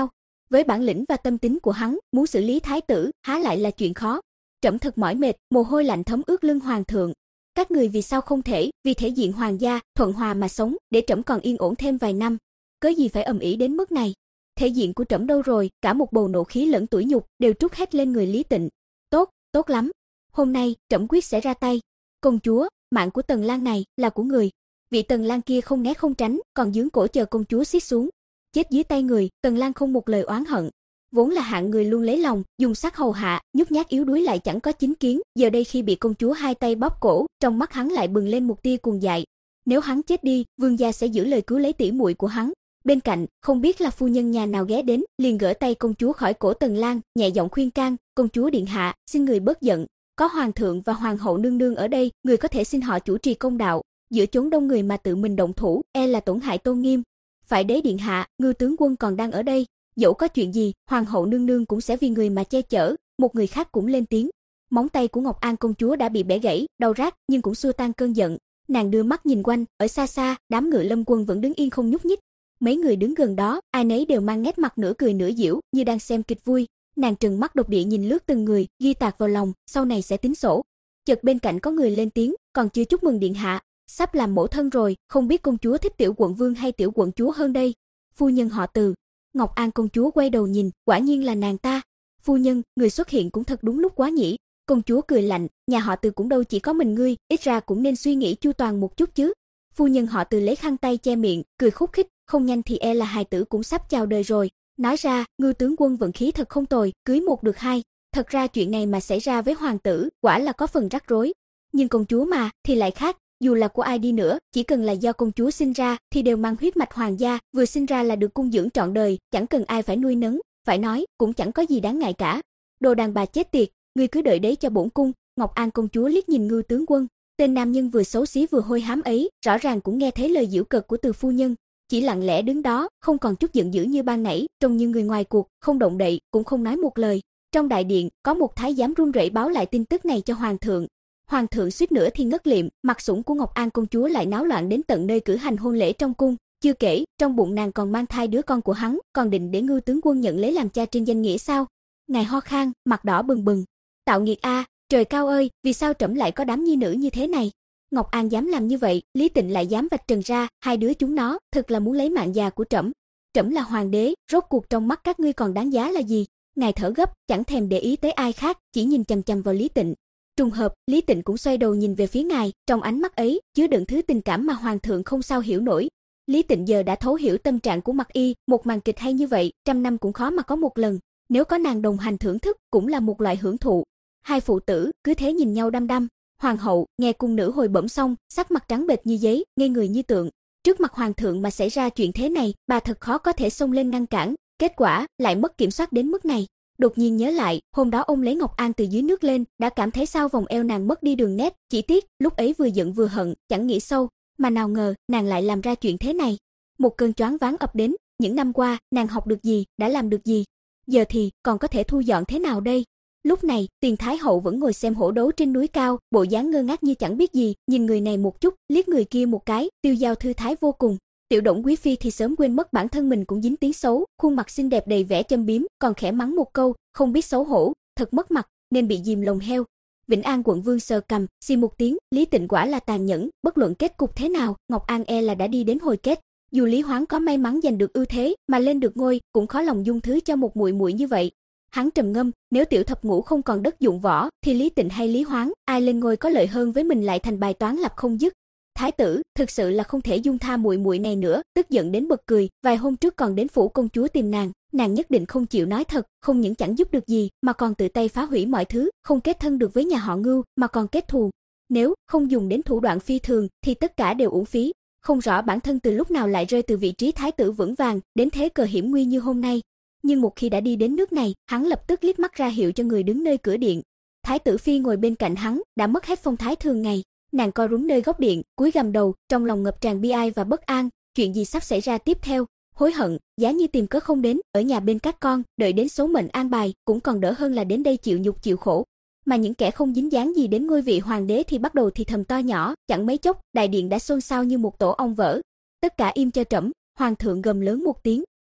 Với bản lĩnh và tâm tính của hắn, muốn xử lý thái tử há lại là chuyện khó. Trẫm thật mỏi mệt, mồ hôi lạnh thấm ướt lưng hoàng thượng. Các người vì sao không thể vì thể diện hoàng gia thuận hòa mà sống, để trẫm còn yên ổn thêm vài năm? Cớ gì phải ầm ĩ đến mức này? Thể diện của trẫm đâu rồi? Cả một bầu nộ khí lẫn tủi nhục đều trút hết lên người Lý Tịnh. Tốt, tốt lắm. Hôm nay trẫm quyết sẽ ra tay. Công chúa, mạng của Tần Lang này là của người. Vị Tần Lang kia không né không tránh, còn giương cổ chờ công chúa xiết xuống. Chết dưới tay người, Tần Lang không một lời oán hận. Vốn là hạng người luôn lấy lòng, dùng sắc hầu hạ, nhút nhát yếu đuối lại chẳng có chính kiến, giờ đây khi bị công chúa hai tay bóp cổ, trong mắt hắn lại bừng lên một tia cuồng dại. Nếu hắn chết đi, vương gia sẽ giữ lời cứu lấy tỷ muội của hắn. Bên cạnh, không biết là phu nhân nhà nào ghé đến, liền gỡ tay công chúa khỏi cổ Tần Lang, nhẹ giọng khuyên can, "Công chúa điện hạ, xin người bớt giận, có hoàng thượng và hoàng hậu nương nương ở đây, người có thể xin họ chủ trì công đạo, giữa chốn đông người mà tự mình động thủ, e là tổn hại tôn nghiêm." "Phải đấy điện hạ, Ngưu tướng quân còn đang ở đây, dẫu có chuyện gì, hoàng hậu nương nương cũng sẽ vì người mà che chở." Một người khác cũng lên tiếng. Móng tay của Ngọc An công chúa đã bị bẻ gãy, đau rát nhưng cũng xua tan cơn giận. Nàng đưa mắt nhìn quanh, ở xa xa, đám Ngự Lâm quân vẫn đứng yên không nhúc nhích. Mấy người đứng gần đó, ai nấy đều mang nét mặt nửa cười nửa giễu, như đang xem kịch vui. Nàng trừng mắt độc địa nhìn lướt từng người, ghi tạc vào lòng, sau này sẽ tính sổ. Chợt bên cạnh có người lên tiếng, "Còn chưa chúc mừng điện hạ, sắp làm mẫu thân rồi, không biết công chúa thích tiểu quận vương hay tiểu quận chúa hơn đây?" "Phu nhân họ Từ." Ngọc An công chúa quay đầu nhìn, quả nhiên là nàng ta. "Phu nhân, người xuất hiện cũng thật đúng lúc quá nhỉ." Công chúa cười lạnh, "Nhà họ Từ cũng đâu chỉ có mình ngươi, ít ra cũng nên suy nghĩ chu toàn một chút chứ." Phu nhân họ Từ lấy khăn tay che miệng, cười khúc khích, "Không nhanh thì e là hài tử cũng sắp chào đời rồi." Nói ra, Ngưu tướng quân vận khí thật không tồi, cưới một được hai. Thật ra chuyện này mà xảy ra với hoàng tử, quả là có phần rắc rối. Nhưng công chúa mà, thì lại khác, dù là của ai đi nữa, chỉ cần là do công chúa sinh ra, thì đều mang huyết mạch hoàng gia, vừa sinh ra là được cung dưỡng trọn đời, chẳng cần ai phải nuôi nấng, phải nói, cũng chẳng có gì đáng ngại cả. Đồ đàn bà chết tiệt, ngươi cứ đợi đấy cho bổn cung. Ngọc An công chúa liếc nhìn Ngưu tướng quân, tên nam nhân vừa xấu xí vừa hôi hám ấy, rõ ràng cũng nghe thấy lời giễu cợt của Từ phu nhân, chỉ lặng lẽ đứng đó, không còn chút giận dữ như ban nãy, trông như người ngoài cuộc, không động đậy, cũng không nói một lời. Trong đại điện, có một thái giám run rẩy báo lại tin tức này cho hoàng thượng. Hoàng thượng suýt nữa thì ngất liệm, mặt sủng của Ngọc An công chúa lại náo loạn đến tận nơi cử hành hôn lễ trong cung, chưa kể, trong bụng nàng còn mang thai đứa con của hắn, còn định để Ngưu tướng quân nhận lấy làm cha trên danh nghĩa sao? Ngài ho khan, mặt đỏ bừng bừng. "Tạo nghiệt a, trời cao ơi, vì sao trẫm lại có đám nhi nữ như thế này?" Ngọc An dám làm như vậy, Lý Tịnh lại dám vạch trần ra, hai đứa chúng nó, thật là muốn lấy mạng già của trẫm. Trẫm là hoàng đế, rốt cuộc trong mắt các ngươi còn đáng giá là gì? Ngài thở gấp, chẳng thèm để ý tới ai khác, chỉ nhìn chằm chằm vào Lý Tịnh. Trùng hợp, Lý Tịnh cũng xoay đầu nhìn về phía ngài, trong ánh mắt ấy chứa đựng thứ tình cảm mà hoàng thượng không sao hiểu nổi. Lý Tịnh giờ đã thấu hiểu tâm trạng của Mặc Y, một màn kịch hay như vậy, trăm năm cũng khó mà có một lần. Nếu có nàng đồng hành thưởng thức, cũng là một loại hưởng thụ. Hai phụ tử cứ thế nhìn nhau đăm đăm. Hoàng hậu nghe cung nữ hồi bẩm xong, sắc mặt trắng bệch như giấy, ngây người như tượng. Trước mặt hoàng thượng mà xảy ra chuyện thế này, bà thật khó có thể xông lên ngăn cản, kết quả lại mất kiểm soát đến mức này. Đột nhiên nhớ lại, hôm đó ông lấy Ngọc An từ dưới nước lên, đã cảm thấy sao vòng eo nàng mất đi đường nét, chỉ tiếc, lúc ấy vừa giận vừa hận, chẳng nghĩ sâu, mà nào ngờ, nàng lại làm ra chuyện thế này. Một cơn choáng váng ập đến, những năm qua, nàng học được gì, đã làm được gì, giờ thì còn có thể thu dọn thế nào đây? Lúc này, Tiền Thái hậu vẫn ngồi xem hổ đấu trên núi cao, bộ dáng ngơ ngác như chẳng biết gì, nhìn người này một chút, liếc người kia một cái, tiêu dao thư thái vô cùng. Tiểu Đổng quý phi thì sớm quên mất bản thân mình cũng dính tiếng xấu, khuôn mặt xinh đẹp đầy vẻ châm biếm, còn khẽ mắng một câu, không biết xấu hổ, thật mất mặt, nên bị dìm lồng heo. Vĩnh An quận vương sờ cằm, xì một tiếng, Lý Tịnh quả là tàn nhẫn, bất luận kết cục thế nào, Ngọc An e là đã đi đến hồi kết. Dù Lý Hoáng có may mắn giành được ưu thế, mà lên được ngôi, cũng khó lòng dung thứ cho một muội muội như vậy. Hắn trầm ngâm, nếu Tiểu Thập Ngũ không còn đất dụng võ, thì Lý Tịnh hay Lý Hoáng, ai lên ngôi có lợi hơn với mình lại thành bài toán lập không dứt. Thái tử, thực sự là không thể dung tha muội muội này nữa, tức giận đến bật cười, vài hôm trước còn đến phủ công chúa tìm nàng, nàng nhất định không chịu nói thật, không những chẳng giúp được gì, mà còn tự tay phá hủy mọi thứ, không kết thân được với nhà họ Ngưu, mà còn kết thù. Nếu không dùng đến thủ đoạn phi thường, thì tất cả đều uổng phí. Không rõ bản thân từ lúc nào lại rơi từ vị trí thái tử vững vàng, đến thế cờ hiểm nguy như hôm nay. Nhưng một khi đã đi đến nước này, hắn lập tức liếc mắt ra hiệu cho người đứng nơi cửa điện. Thái tử phi ngồi bên cạnh hắn, đã mất hết phong thái thường ngày. Nàng co rúm nơi góc điện, cúi gằm đầu, trong lòng ngập tràn bi ai và bất an, chuyện gì sắp xảy ra tiếp theo? Hối hận, giá như tìm cớ không đến, ở nhà bên các con, đợi đến số mệnh an bài, cũng còn đỡ hơn là đến đây chịu nhục chịu khổ. Mà những kẻ không dính dáng gì đến ngôi vị hoàng đế thì bắt đầu thì thầm to nhỏ, chẳng mấy chốc, đại điện đã xôn xao như một tổ ong vỡ. Tất cả im cho trẫm, hoàng thượng gầm lớn một tiếng.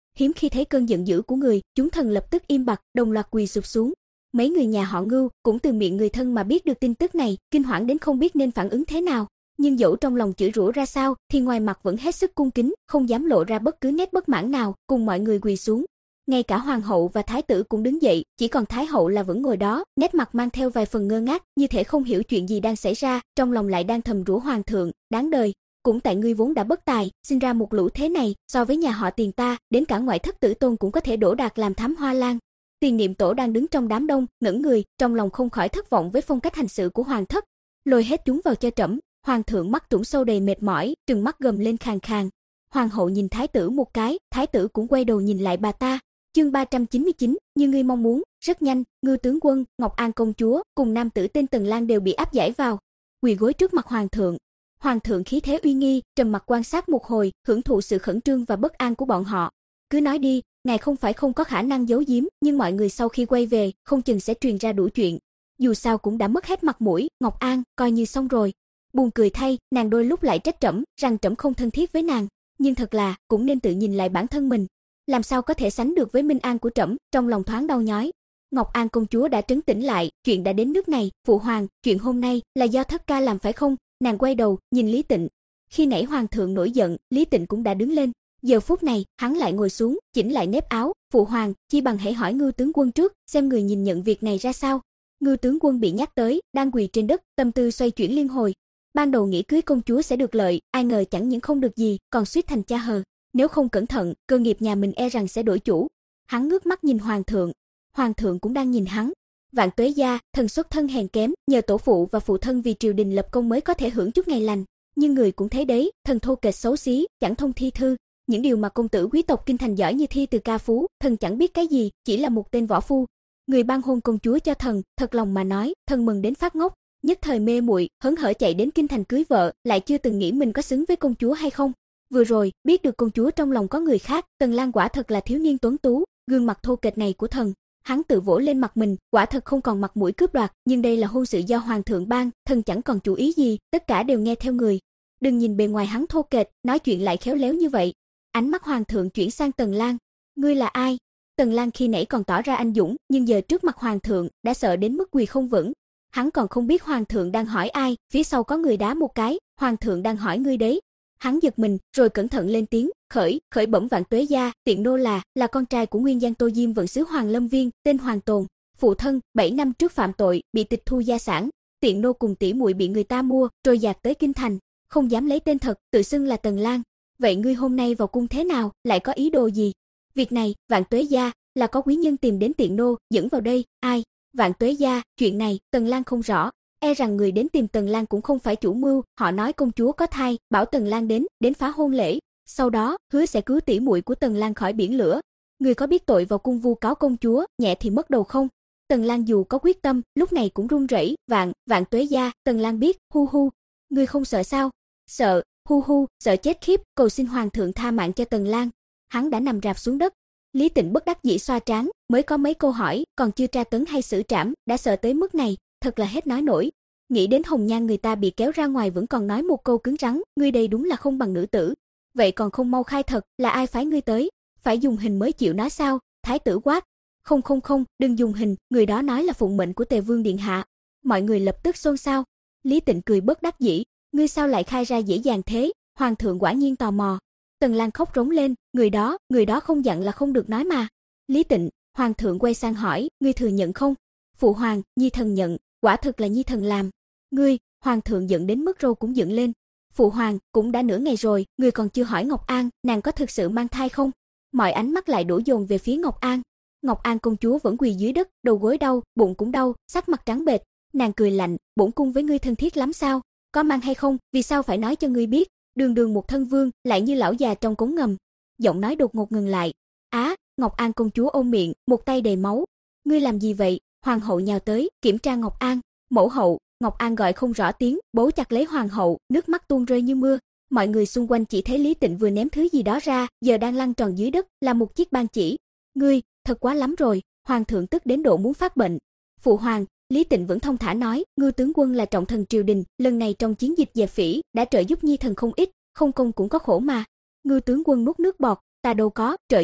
Hiếm khi thấy cơn giận dữ của người, chúng thần lập tức im bặt, đồng loạt quỳ sụp xuống. Mấy người nhà họ Ngưu cũng từ miệng người thân mà biết được tin tức này, kinh hoảng đến không biết nên phản ứng thế nào. Nhưng dẫu trong lòng chửi rủa ra sao, thì ngoài mặt vẫn hết sức cung kính, không dám lộ ra bất cứ nét bất mãn nào, cùng mọi người quỳ xuống. Ngay cả hoàng hậu và thái tử cũng đứng dậy, chỉ còn thái hậu là vẫn ngồi đó, nét mặt mang theo vài phần ngơ ngác, như thể không hiểu chuyện gì đang xảy ra, trong lòng lại đang thầm rủa hoàng thượng, đáng đời. Cũng tại ngươi vốn đã bất tài, sinh ra một lũ thế này, so với nhà họ Tiền ta, đến cả ngoại thất Tử Tôn cũng có thể đổ đạc làm thám hoa lang. Tiền Niệm Tổ đang đứng trong đám đông, ngẩn người, trong lòng không khỏi thất vọng với phong cách hành sự của hoàng thất. Lôi hết chúng vào cho trẫm. Hoàng thượng mắt trũng sâu đầy mệt mỏi, trừng mắt gầm lên khàn khàn. Hoàng hậu nhìn thái tử một cái, thái tử cũng quay đầu nhìn lại bà ta. Chương ba trăm chín mươi chín, như ngươi mong muốn, rất nhanh, Ngưu tướng quân, Ngọc An công chúa cùng nam tử tên Tần Lang đều bị áp giải vào, quỳ gối trước mặt hoàng thượng. Hoàng thượng khí thế uy nghi, trầm mặc quan sát một hồi, hưởng thụ sự khẩn trương và bất an của bọn họ. Cứ nói đi, ngài không phải không có khả năng giấu giếm, nhưng mọi người sau khi quay về, không chừng sẽ truyền ra đủ chuyện. Dù sao cũng đã mất hết mặt mũi, Ngọc An coi như xong rồi. Buồn cười thay, nàng đôi lúc lại trách trẫm, rằng trẫm không thân thiết với nàng, nhưng thật là cũng nên tự nhìn lại bản thân mình, làm sao có thể sánh được với minh an của trẫm, trong lòng thoáng đau nhói. Ngọc An công chúa đã trấn tĩnh lại, chuyện đã đến nước này, phụ hoàng, chuyện hôm nay là do thất ca làm phải không? Nàng quay đầu, nhìn Lý Tịnh. Khi nãy hoàng thượng nổi giận, Lý Tịnh cũng đã đứng lên. Giờ phút này, hắn lại ngồi xuống, chỉnh lại nếp áo, phụ hoàng, chi bằng hãy hỏi Ngưu tướng quân trước, xem người nhìn nhận việc này ra sao. Ngưu tướng quân bị nhắc tới, đang quỳ trên đất, tâm tư xoay chuyển liên hồi. Ban đầu nghĩ cưới công chúa sẽ được lợi, ai ngờ chẳng những không được gì, còn suýt thành cha hờ. Nếu không cẩn thận, cơ nghiệp nhà mình e rằng sẽ đổi chủ. Hắn ngước mắt nhìn hoàng thượng, hoàng thượng cũng đang nhìn hắn. Vạn Tuế gia, thần xuất thân hèn kém, nhờ tổ phụ và phụ thân vì triều đình lập công mới có thể hưởng chút ngày lành. Nhưng người cũng thấy đấy, thần thô kệch xấu xí, chẳng thông thi thư. Những điều mà công tử quý tộc kinh thành giỏi như thi từ ca phú, thần chẳng biết cái gì, chỉ là một tên võ phu. Người ban hôn công chúa cho thần, thật lòng mà nói, thần mừng đến phát ngốc. Nhất thời mê muội, hớn hở chạy đến kinh thành cưới vợ, lại chưa từng nghĩ mình có xứng với công chúa hay không. Vừa rồi, biết được công chúa trong lòng có người khác, Tần Lang quả thật là thiếu niên tuấn tú, gương mặt thô kệch này của thần. Hắn tự vỗ lên mặt mình, quả thật không còn mặt mũi cướp đoạt, nhưng đây là hôn sự do hoàng thượng ban, thần chẳng còn chủ ý gì, tất cả đều nghe theo người. Đừng nhìn bề ngoài hắn thô kệch, nói chuyện lại khéo léo như vậy. Ánh mắt hoàng thượng chuyển sang Tần Lang. Ngươi là ai? Tần Lang khi nãy còn tỏ ra anh dũng, nhưng giờ trước mặt hoàng thượng, đã sợ đến mức quỳ không vững. Hắn còn không biết hoàng thượng đang hỏi ai, phía sau có người đá một cái, hoàng thượng đang hỏi ngươi đấy. Hắn giật mình, rồi cẩn thận lên tiếng, khởi, khởi bẩm Vạn Tuế gia, tiện nô là, là con trai của nguyên giang Tô Diêm vận sứ Hoàng Lâm Viên, tên Hoàng Tồn. Phụ thân, bảy năm trước phạm tội, bị tịch thu gia sản. Tiện nô cùng tỷ muội bị người ta mua, rồi dạt tới kinh thành, không dám lấy tên thật, tự xưng là Tần Lang. Vậy ngươi hôm nay vào cung thế nào, lại có ý đồ gì? Việc này, Vạn Tuế gia, là có quý nhân tìm đến tiện nô, dẫn vào đây, ai? Vạn Tuế gia, chuyện này, Tần Lang không rõ. E rằng người đến tìm Tần Lang cũng không phải chủ mưu, họ nói công chúa có thai, bảo Tần Lang đến, đến phá hôn lễ, sau đó hứa sẽ cứu tỷ muội của Tần Lang khỏi biển lửa. Người có biết tội vào cung vu cáo công chúa, nhẹ thì mất đầu không? Tần Lang dù có quyết tâm, lúc này cũng run rẩy, "Vạn, Vạn Tuế gia." Tần Lang biết, hu hu, "Ngươi không sợ sao?" "Sợ." "Hu hu, sợ chết khiếp, cầu xin hoàng thượng tha mạng cho Tần Lang." Hắn đã nằm rạp xuống đất. Lý Tịnh bất đắc dĩ xoa trán, mới có mấy câu hỏi, còn chưa tra tấn hay xử trảm, đã sợ tới mức này, thật là hết nói nổi. Nghĩ đến hồng nhan người ta bị kéo ra ngoài vẫn còn nói một câu cứng rắn, ngươi đây đúng là không bằng nữ tử. Vậy còn không mau khai thật, là ai phái ngươi tới? Phải dùng hình mới chịu nói sao? Thái tử quát. Không không không, đừng dùng hình, người đó nói là phụng mệnh của Tề Vương điện hạ. Mọi người lập tức xôn xao. Lý Tịnh cười bất đắc dĩ, ngươi sao lại khai ra dễ dàng thế? Hoàng thượng quả nhiên tò mò. Tần Lang khóc rống lên, người đó, người đó không dặn là không được nói mà. Lý Tịnh, hoàng thượng quay sang hỏi, ngươi thừa nhận không? Phụ hoàng, nhi thần nhận, quả thực là nhi thần làm. Ngươi, hoàng thượng giận đến mức râu cũng dựng lên. Phụ hoàng, cũng đã nửa ngày rồi, ngươi còn chưa hỏi Ngọc An, nàng có thực sự mang thai không? Mọi ánh mắt lại đổ dồn về phía Ngọc An. Ngọc An công chúa vẫn quỳ dưới đất, đầu gối đau, bụng cũng đau, sắc mặt trắng bệch. Nàng cười lạnh, bổn cung với ngươi thân thiết lắm sao? Có mang hay không, vì sao phải nói cho ngươi biết? Đường đường một thân vương, lại như lão già trong cống ngầm. Giọng nói đột ngột ngừng lại. Á, Ngọc An công chúa ôm miệng, một tay đầy máu. Ngươi làm gì vậy? Hoàng hậu nhào tới, kiểm tra Ngọc An. Mẫu hậu. Ngọc An gọi không rõ tiếng, bấu chặt lấy hoàng hậu, nước mắt tuôn rơi như mưa. Mọi người xung quanh chỉ thấy Lý Tịnh vừa ném thứ gì đó ra, giờ đang lăn tròn dưới đất, là một chiếc ban chỉ. Ngươi, thật quá lắm rồi, hoàng thượng tức đến độ muốn phát bệnh. Phụ hoàng, Lý Tịnh vẫn thông thả nói, Ngưu tướng quân là trọng thần triều đình, lần này trong chiến dịch dẹp phỉ, đã trợ giúp nhi thần không ít, không công cũng có khổ mà. Ngưu tướng quân nuốt nước bọt, ta đâu có trợ giúp,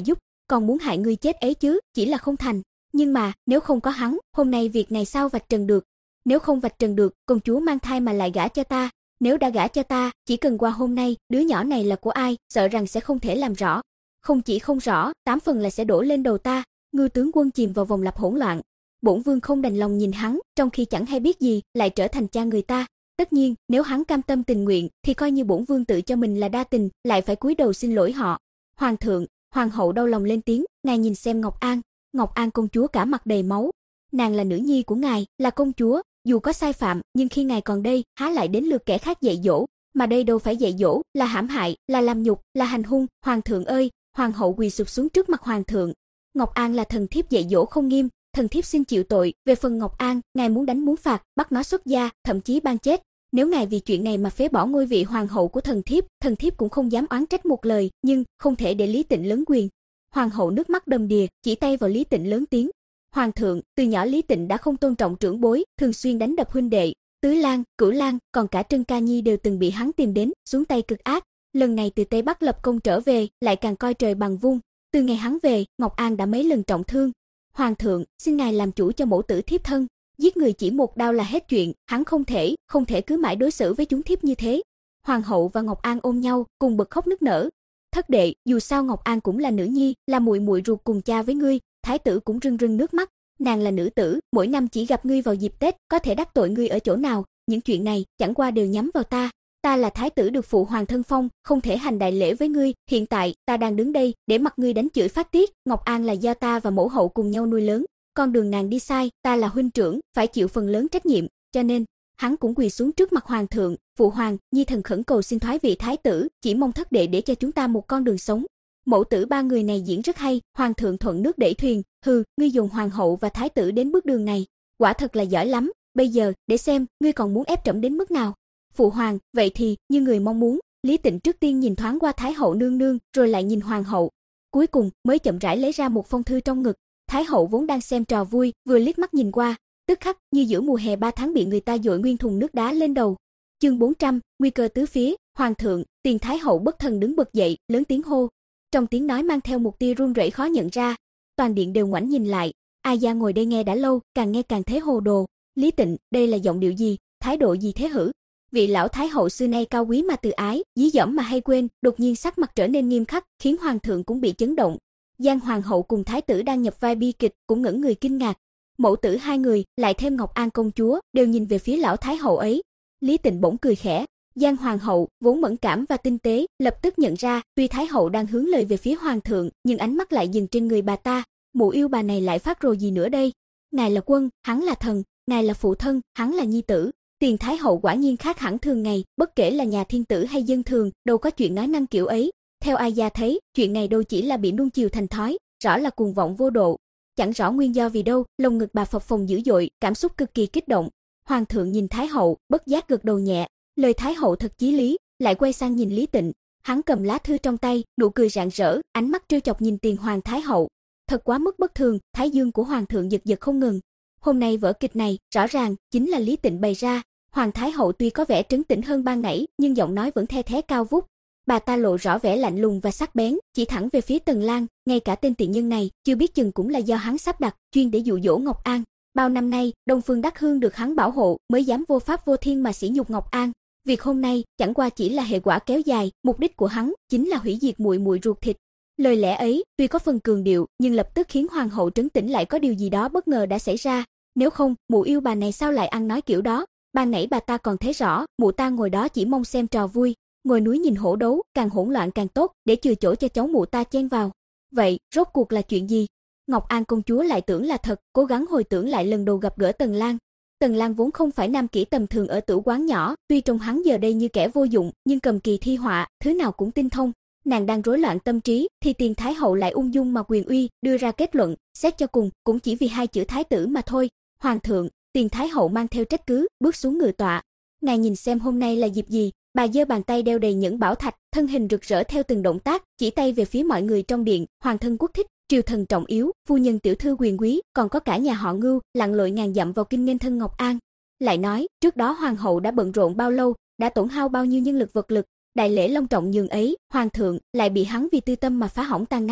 còn muốn hại ngươi chết ấy chứ, chỉ là không thành. Nhưng mà, nếu không có hắn, hôm nay việc này sao vạch trần được? Nếu không vạch trần được, công chúa mang thai mà lại gả cho ta, nếu đã gả cho ta, chỉ cần qua hôm nay, đứa nhỏ này là của ai, sợ rằng sẽ không thể làm rõ. Không chỉ không rõ, tám phần là sẽ đổ lên đầu ta. Ngư tướng quân chìm vào vòng lặp hỗn loạn. Bổn vương không đành lòng nhìn hắn, trong khi chẳng hay biết gì, lại trở thành cha người ta. Tất nhiên, nếu hắn cam tâm tình nguyện, thì coi như bổn vương tự cho mình là đa tình, lại phải cúi đầu xin lỗi họ. Hoàng thượng, hoàng hậu đau lòng lên tiếng, ngài nhìn xem Ngọc An. Ngọc An công chúa cả mặt đầy máu. Nàng là nữ nhi của ngài, là công chúa, dù có sai phạm, nhưng khi ngài còn đây, há lại đến lượt kẻ khác dạy dỗ, mà đây đâu phải dạy dỗ, là hãm hại, là làm nhục, là hành hung. Hoàng thượng ơi! Hoàng hậu quỳ sụp xuống trước mặt hoàng thượng. Ngọc An là thần thiếp dạy dỗ không nghiêm, thần thiếp xin chịu tội. Về phần Ngọc An, ngài muốn đánh muốn phạt, bắt nó xuất gia, thậm chí ban chết. Nếu ngài vì chuyện này mà phế bỏ ngôi vị hoàng hậu của thần thiếp, thần thiếp cũng không dám oán trách một lời, nhưng không thể để Lý Tịnh lớn quyền. Hoàng hậu nước mắt đầm đìa, chỉ tay vào Lý Tịnh lớn tiếng. Hoàng thượng, từ nhỏ Lý Tịnh đã không tôn trọng trưởng bối, thường xuyên đánh đập huynh đệ. Tứ Lang, Cửu Lang, còn cả Trân Ca Nhi đều từng bị hắn tìm đến, xuống tay cực ác. Lần này từ Tây Bắc lập công trở về, lại càng coi trời bằng vung. Từ ngày hắn về, Ngọc An đã mấy lần trọng thương. Hoàng thượng, xin ngài làm chủ cho mẫu tử thiếp thân. Giết người chỉ một đao là hết chuyện, hắn không thể, không thể cứ mãi đối xử với chúng thiếp như thế. Hoàng hậu và Ngọc An ôm nhau, cùng bật khóc nức nở. Thất đệ, dù sao Ngọc An cũng là nữ nhi, là muội muội ruột cùng cha với ngươi. Thái tử cũng rưng rưng nước mắt. Nàng là nữ tử, mỗi năm chỉ gặp ngươi vào dịp Tết, có thể đắc tội ngươi ở chỗ nào? Những chuyện này chẳng qua đều nhắm vào ta. Ta là thái tử được phụ hoàng thân phong, không thể hành đại lễ với ngươi. Hiện tại ta đang đứng đây để mặc ngươi đánh chửi phát tiết. Ngọc An là do ta và mẫu hậu cùng nhau nuôi lớn, con đường nàng đi sai, ta là huynh trưởng, phải chịu phần lớn trách nhiệm. Cho nên hắn cũng quỳ xuống trước mặt hoàng thượng. Phụ hoàng, nhi thần khẩn cầu xin thoái vị thái tử, chỉ mong thất đệ để cho chúng ta một con đường sống. Mẫu tử ba người này diễn rất hay. Hoàng thượng thuận nước đẩy thuyền. Hừ, ngươi dùng hoàng hậu và thái tử đến bước đường này, quả thật là giỏi lắm. Bây giờ để xem ngươi còn muốn ép trẫm đến mức nào. Phụ hoàng, vậy thì như người mong muốn. Lý Tịnh trước tiên nhìn thoáng qua thái hậu nương nương, rồi lại nhìn hoàng hậu, cuối cùng mới chậm rãi lấy ra một phong thư trong ngực. Thái hậu vốn đang xem trò vui, vừa liếc mắt nhìn qua, tức khắc như giữa mùa hè ba tháng bị người ta dội nguyên thùng nước đá lên đầu. Chương bốn trăm, nguy cơ tứ phía. Hoàng thượng. Tiền thái hậu bất thần đứng bật dậy, lớn tiếng hô. Trong tiếng nói mang theo một tia run rẩy khó nhận ra. Toàn điện đều ngoảnh nhìn lại. Ai gia ngồi đây nghe đã lâu, càng nghe càng thấy hồ đồ. Lý Tịnh, đây là giọng điệu gì, thái độ gì thế hử? Vị lão thái hậu xưa nay cao quý mà từ ái, dí dỏm mà hay quên, đột nhiên sắc mặt trở nên nghiêm khắc, khiến hoàng thượng cũng bị chấn động. Giang hoàng hậu cùng thái tử đang nhập vai bi kịch, cũng ngẩn người kinh ngạc. Mẫu tử hai người, lại thêm Ngọc An công chúa, đều nhìn về phía lão thái hậu ấy. Lý Tịnh bỗng cười khẽ. Giang hoàng hậu, vốn mẫn cảm và tinh tế, lập tức nhận ra, tuy thái hậu đang hướng lời về phía hoàng thượng, nhưng ánh mắt lại dừng trên người bà ta. Mụ yêu bà này lại phát rồ gì nữa đây? Ngài là quân, hắn là thần, ngài là phụ thân, hắn là nhi tử. Tiền thái hậu quả nhiên khác hẳn thường ngày, bất kể là nhà thiên tử hay dân thường, đâu có chuyện nói năng kiểu ấy. Theo ai gia thấy, chuyện này đâu chỉ là bị nuông chiều thành thói, rõ là cuồng vọng vô độ. Chẳng rõ nguyên do vì đâu, lồng ngực bà phập phồng dữ dội, cảm xúc cực kỳ kích động. Hoàng thượng nhìn thái hậu, bất giác gật đầu nhẹ, lời thái hậu thật chí lý, lại quay sang nhìn Lý Tịnh. Hắn cầm lá thư trong tay, nụ cười rạng rỡ, ánh mắt trêu chọc nhìn Tiền hoàng thái hậu. Thật quá mức bất thường, thái dương của hoàng thượng giật giật không ngừng. Hôm nay vở kịch này, rõ ràng chính là Lý Tịnh bày ra. Hoàng thái hậu tuy có vẻ trấn tĩnh hơn ban nãy, nhưng giọng nói vẫn the thé cao vút. Bà ta lộ rõ vẻ lạnh lùng và sắc bén, chỉ thẳng về phía Tần Lang. Ngay cả tên tiện nhân này, chưa biết chừng cũng là do hắn sắp đặt, chuyên để dụ dỗ Ngọc An. Bao năm nay, Đông Phương Đắc Hương được hắn bảo hộ, mới dám vô pháp vô thiên mà sỉ nhục Ngọc An. Việc hôm nay chẳng qua chỉ là hệ quả kéo dài, mục đích của hắn chính là hủy diệt muội muội ruột thịt. Lời lẽ ấy tuy có phần cường điệu, nhưng lập tức khiến hoàng hậu trấn tĩnh lại, có điều gì đó bất ngờ đã xảy ra. Nếu không, mụ yêu bà này sao lại ăn nói kiểu đó? Ban nãy bà ta còn thấy rõ, mụ ta ngồi đó chỉ mong xem trò vui, ngồi núi nhìn hổ đấu, càng hỗn loạn càng tốt, để chừa chỗ cho cháu mụ ta chen vào. Vậy, rốt cuộc là chuyện gì? Ngọc An công chúa lại tưởng là thật, cố gắng hồi tưởng lại lần đầu gặp gỡ Tần Lang. Tần Lang vốn không phải nam kỹ tầm thường ở tử quán nhỏ, tuy trông hắn giờ đây như kẻ vô dụng, nhưng cầm kỳ thi họa, thứ nào cũng tinh thông. Nàng đang rối loạn tâm trí, thì Tiền thái hậu lại ung dung mà quyền uy, đưa ra kết luận, xét cho cùng, cũng chỉ vì hai chữ thái tử mà thôi. Hoàng thượng. Tiền thái hậu mang theo trách cứ, bước xuống ngự tọa. Ngài nhìn xem hôm nay là dịp gì? Bà giơ bàn tay đeo đầy nhẫn bảo thạch, thân hình rực rỡ theo từng động tác, chỉ tay về phía mọi người trong điện. Hoàng thân quốc thích, triều thần trọng yếu, phu nhân tiểu thư quyền quý, còn có cả nhà họ Ngưu, lặn lội ngàn dặm vào kinh nghênh thân Ngọc An. Lại nói, trước đó hoàng hậu đã bận rộn bao lâu, đã tổn hao bao nhiêu nhân lực vật lực, đại lễ long trọng nhường ấy, hoàng thượng lại bị hắn vì tư tâm mà phá hỏng tan nát.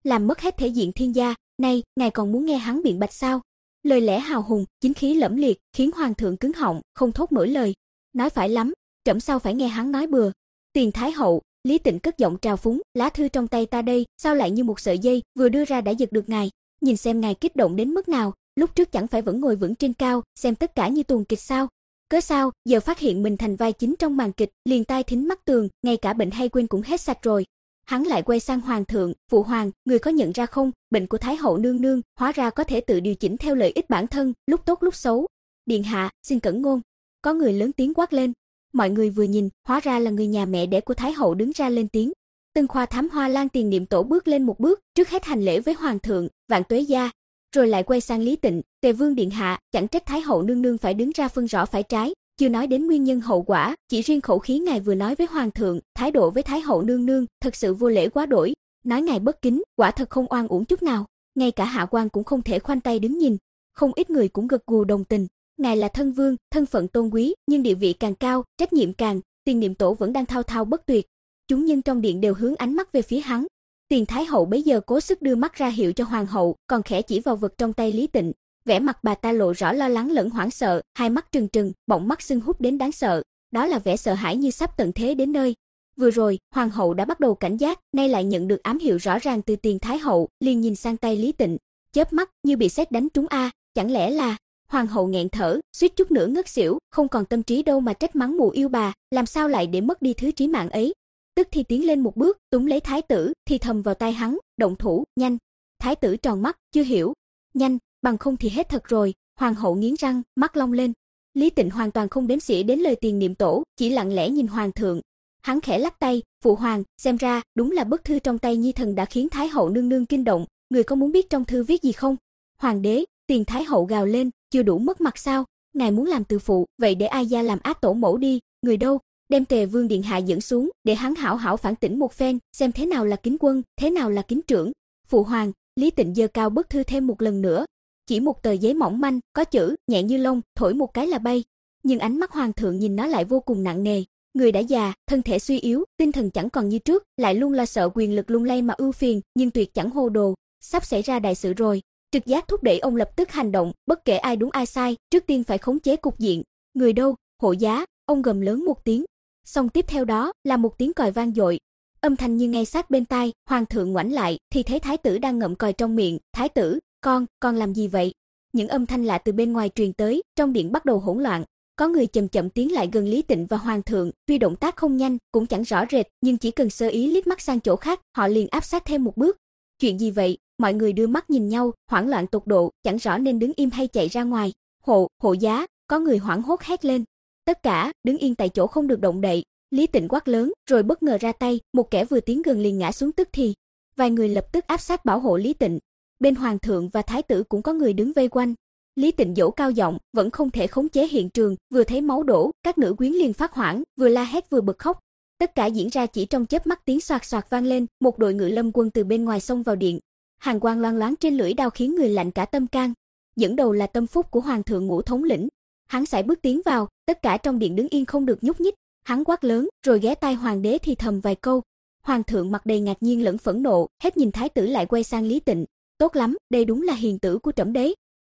làm mất hết thể diện thiên gia, này, ngài còn muốn nghe hắn biện bạch sao? Lời lẽ hào hùng, chính khí lẫm liệt, khiến hoàng thượng cứng họng, không thốt nổi lời. Nói phải lắm, trẫm sao phải nghe hắn nói bừa. Tiền thái hậu, Lý Tịnh cất giọng trào phúng, lá thư trong tay ta đây, sao lại như một sợi dây, vừa đưa ra đã giật được ngài. Nhìn xem ngài kích động đến mức nào, lúc trước chẳng phải vẫn ngồi vững trên cao, xem tất cả như tuồng kịch sao? Cớ sao, giờ phát hiện mình thành vai chính trong màn kịch, liền tai thính mắt tường, ngay cả bệnh hay quên cũng hết sạch rồi. Hắn lại quay sang hoàng thượng, phụ hoàng, người có nhận ra không, bệnh của thái hậu nương nương, hóa ra có thể tự điều chỉnh theo lợi ích bản thân, lúc tốt lúc xấu. Điện hạ, xin cẩn ngôn. Có người lớn tiếng quát lên. Mọi người vừa nhìn, hóa ra là người nhà mẹ đẻ của thái hậu đứng ra lên tiếng. Tân khoa thám Hoa Lan Tiền Niệm Tổ bước lên một bước, trước hết hành lễ với hoàng thượng, vạn tuế gia, rồi lại quay sang Lý Tịnh, Tề vương điện hạ, chẳng trách thái hậu nương nương phải đứng ra phân rõ phải trái, chưa nói đến nguyên nhân hậu quả, chỉ riêng khẩu khí ngài vừa nói với hoàng thượng, thái độ với thái hậu nương nương, thật sự vô lễ quá đổi, nói ngài bất kính, quả thật không oan uổng chút nào, ngay cả hạ quan cũng không thể khoanh tay đứng nhìn. Không ít người cũng gật gù đồng tình. Ngài là thân vương, thân phận tôn quý, nhưng địa vị càng cao, trách nhiệm càng, Tiền Niệm Tổ vẫn đang thao thao bất tuyệt. Chúng nhân trong điện đều hướng ánh mắt về phía hắn. Tiền thái hậu bấy giờ cố sức đưa mắt ra hiệu cho hoàng hậu, còn khẽ chỉ vào vật trong tay Lý Tịnh. Vẻ mặt bà ta lộ rõ lo lắng lẫn hoảng sợ, hai mắt trừng trừng, bọng mắt sưng húp đến đáng sợ, đó là vẻ sợ hãi như sắp tận thế đến nơi. Vừa rồi, hoàng hậu đã bắt đầu cảnh giác, nay lại nhận được ám hiệu rõ ràng từ Tiền thái hậu, liền nhìn sang tay Lý Tịnh, chớp mắt như bị sét đánh trúng a, chẳng lẽ là... Hoàng hậu nghẹn thở, suýt chút nữa ngất xỉu, không còn tâm trí đâu mà trách mắng mụ yêu bà, làm sao lại để mất đi thứ trí mạng ấy. Tức thì tiến lên một bước, túm lấy thái tử, thì thầm vào tai hắn, động thủ, nhanh. Thái tử tròn mắt, chưa hiểu. Nhanh, bằng không thì hết thật rồi. Hoàng hậu nghiến răng, mắt long lên. Lý Tịnh hoàn toàn không đếm xỉa đến lời Tiền Niệm Tổ, chỉ lặng lẽ nhìn hoàng thượng. Hắn khẽ lắc tay, phụ hoàng, xem ra đúng là bức thư trong tay nhi thần đã khiến thái hậu nương nương kinh động, người có muốn biết trong thư viết gì không? Hoàng đế, Tiền thái hậu gào lên, chưa đủ mất mặt sao? Ngài muốn làm từ phụ, vậy để ai gia làm ác tổ mẫu đi, người đâu? Đem Tề vương điện hạ dẫn xuống, để hắn hảo hảo phản tỉnh một phen, xem thế nào là kính quân, thế nào là kính trưởng. Phụ hoàng, Lý Tịnh giơ cao bức thư thêm một lần nữa. Chỉ một tờ giấy mỏng manh, có chữ, nhẹ như lông, thổi một cái là bay. Nhưng ánh mắt hoàng thượng nhìn nó lại vô cùng nặng nề. Người đã già, thân thể suy yếu, tinh thần chẳng còn như trước, lại luôn là sợ quyền lực lung lay mà ưu phiền, nhưng tuyệt chẳng hồ đồ. Sắp xảy ra đại sự rồi. Trực giác thúc đẩy ông lập tức hành động, bất kể ai đúng ai sai, trước tiên phải khống chế cục diện. Người đâu? Hộ giá, ông gầm lớn một tiếng. Xong tiếp theo đó là một tiếng còi vang dội. Âm thanh như ngay sát bên tai, hoàng thượng ngoảnh lại thì thấy thái tử đang ngậm còi trong miệng. Thái tử, con, con làm gì vậy? Những âm thanh lạ từ bên ngoài truyền tới, trong điện bắt đầu hỗn loạn. Có người chậm chậm tiến lại gần Lý Tịnh và hoàng thượng, tuy động tác không nhanh, cũng chẳng rõ rệt, nhưng chỉ cần sơ ý liếc mắt sang chỗ khác, họ liền áp sát thêm một bước. Chuyện gì vậy? Mọi người đưa mắt nhìn nhau, hoảng loạn tột độ, chẳng rõ nên đứng im hay chạy ra ngoài. Hộ, hộ giá, có người hoảng hốt hét lên. Tất cả, đứng yên tại chỗ không được động đậy. Lý Tịnh quát lớn, rồi bất ngờ ra tay, một kẻ vừa tiến gần liền ngã xuống tức thì. Vài người lập tức áp sát bảo hộ Lý Tịnh. Bên hoàng thượng và thái tử cũng có người đứng vây quanh. Lý Tịnh dỗ cao giọng, vẫn không thể khống chế hiện trường, vừa thấy máu đổ, các nữ quyến liền phát hoảng, vừa la hét vừa bật khóc. Tất cả diễn ra chỉ trong chớp mắt, tiếng xoạt xoạt vang lên, một đội ngự lâm quân từ bên ngoài xông vào điện. Hàn quang loang loáng trên lưỡi đao khiến người lạnh cả tâm can. Dẫn đầu là tâm phúc của hoàng thượng Ngũ thống lĩnh. Hắn sải bước tiến vào, tất cả trong điện đứng yên không được nhúc nhích. Hắn quát lớn, rồi ghé tai hoàng đế thì thầm vài câu. Hoàng thượng mặt đầy ngạc nhiên lẫn phẫn nộ, hết nhìn thái tử lại quay sang Lý Tịnh. Tốt lắm, đây đúng là hiền tử của trẫm đấy.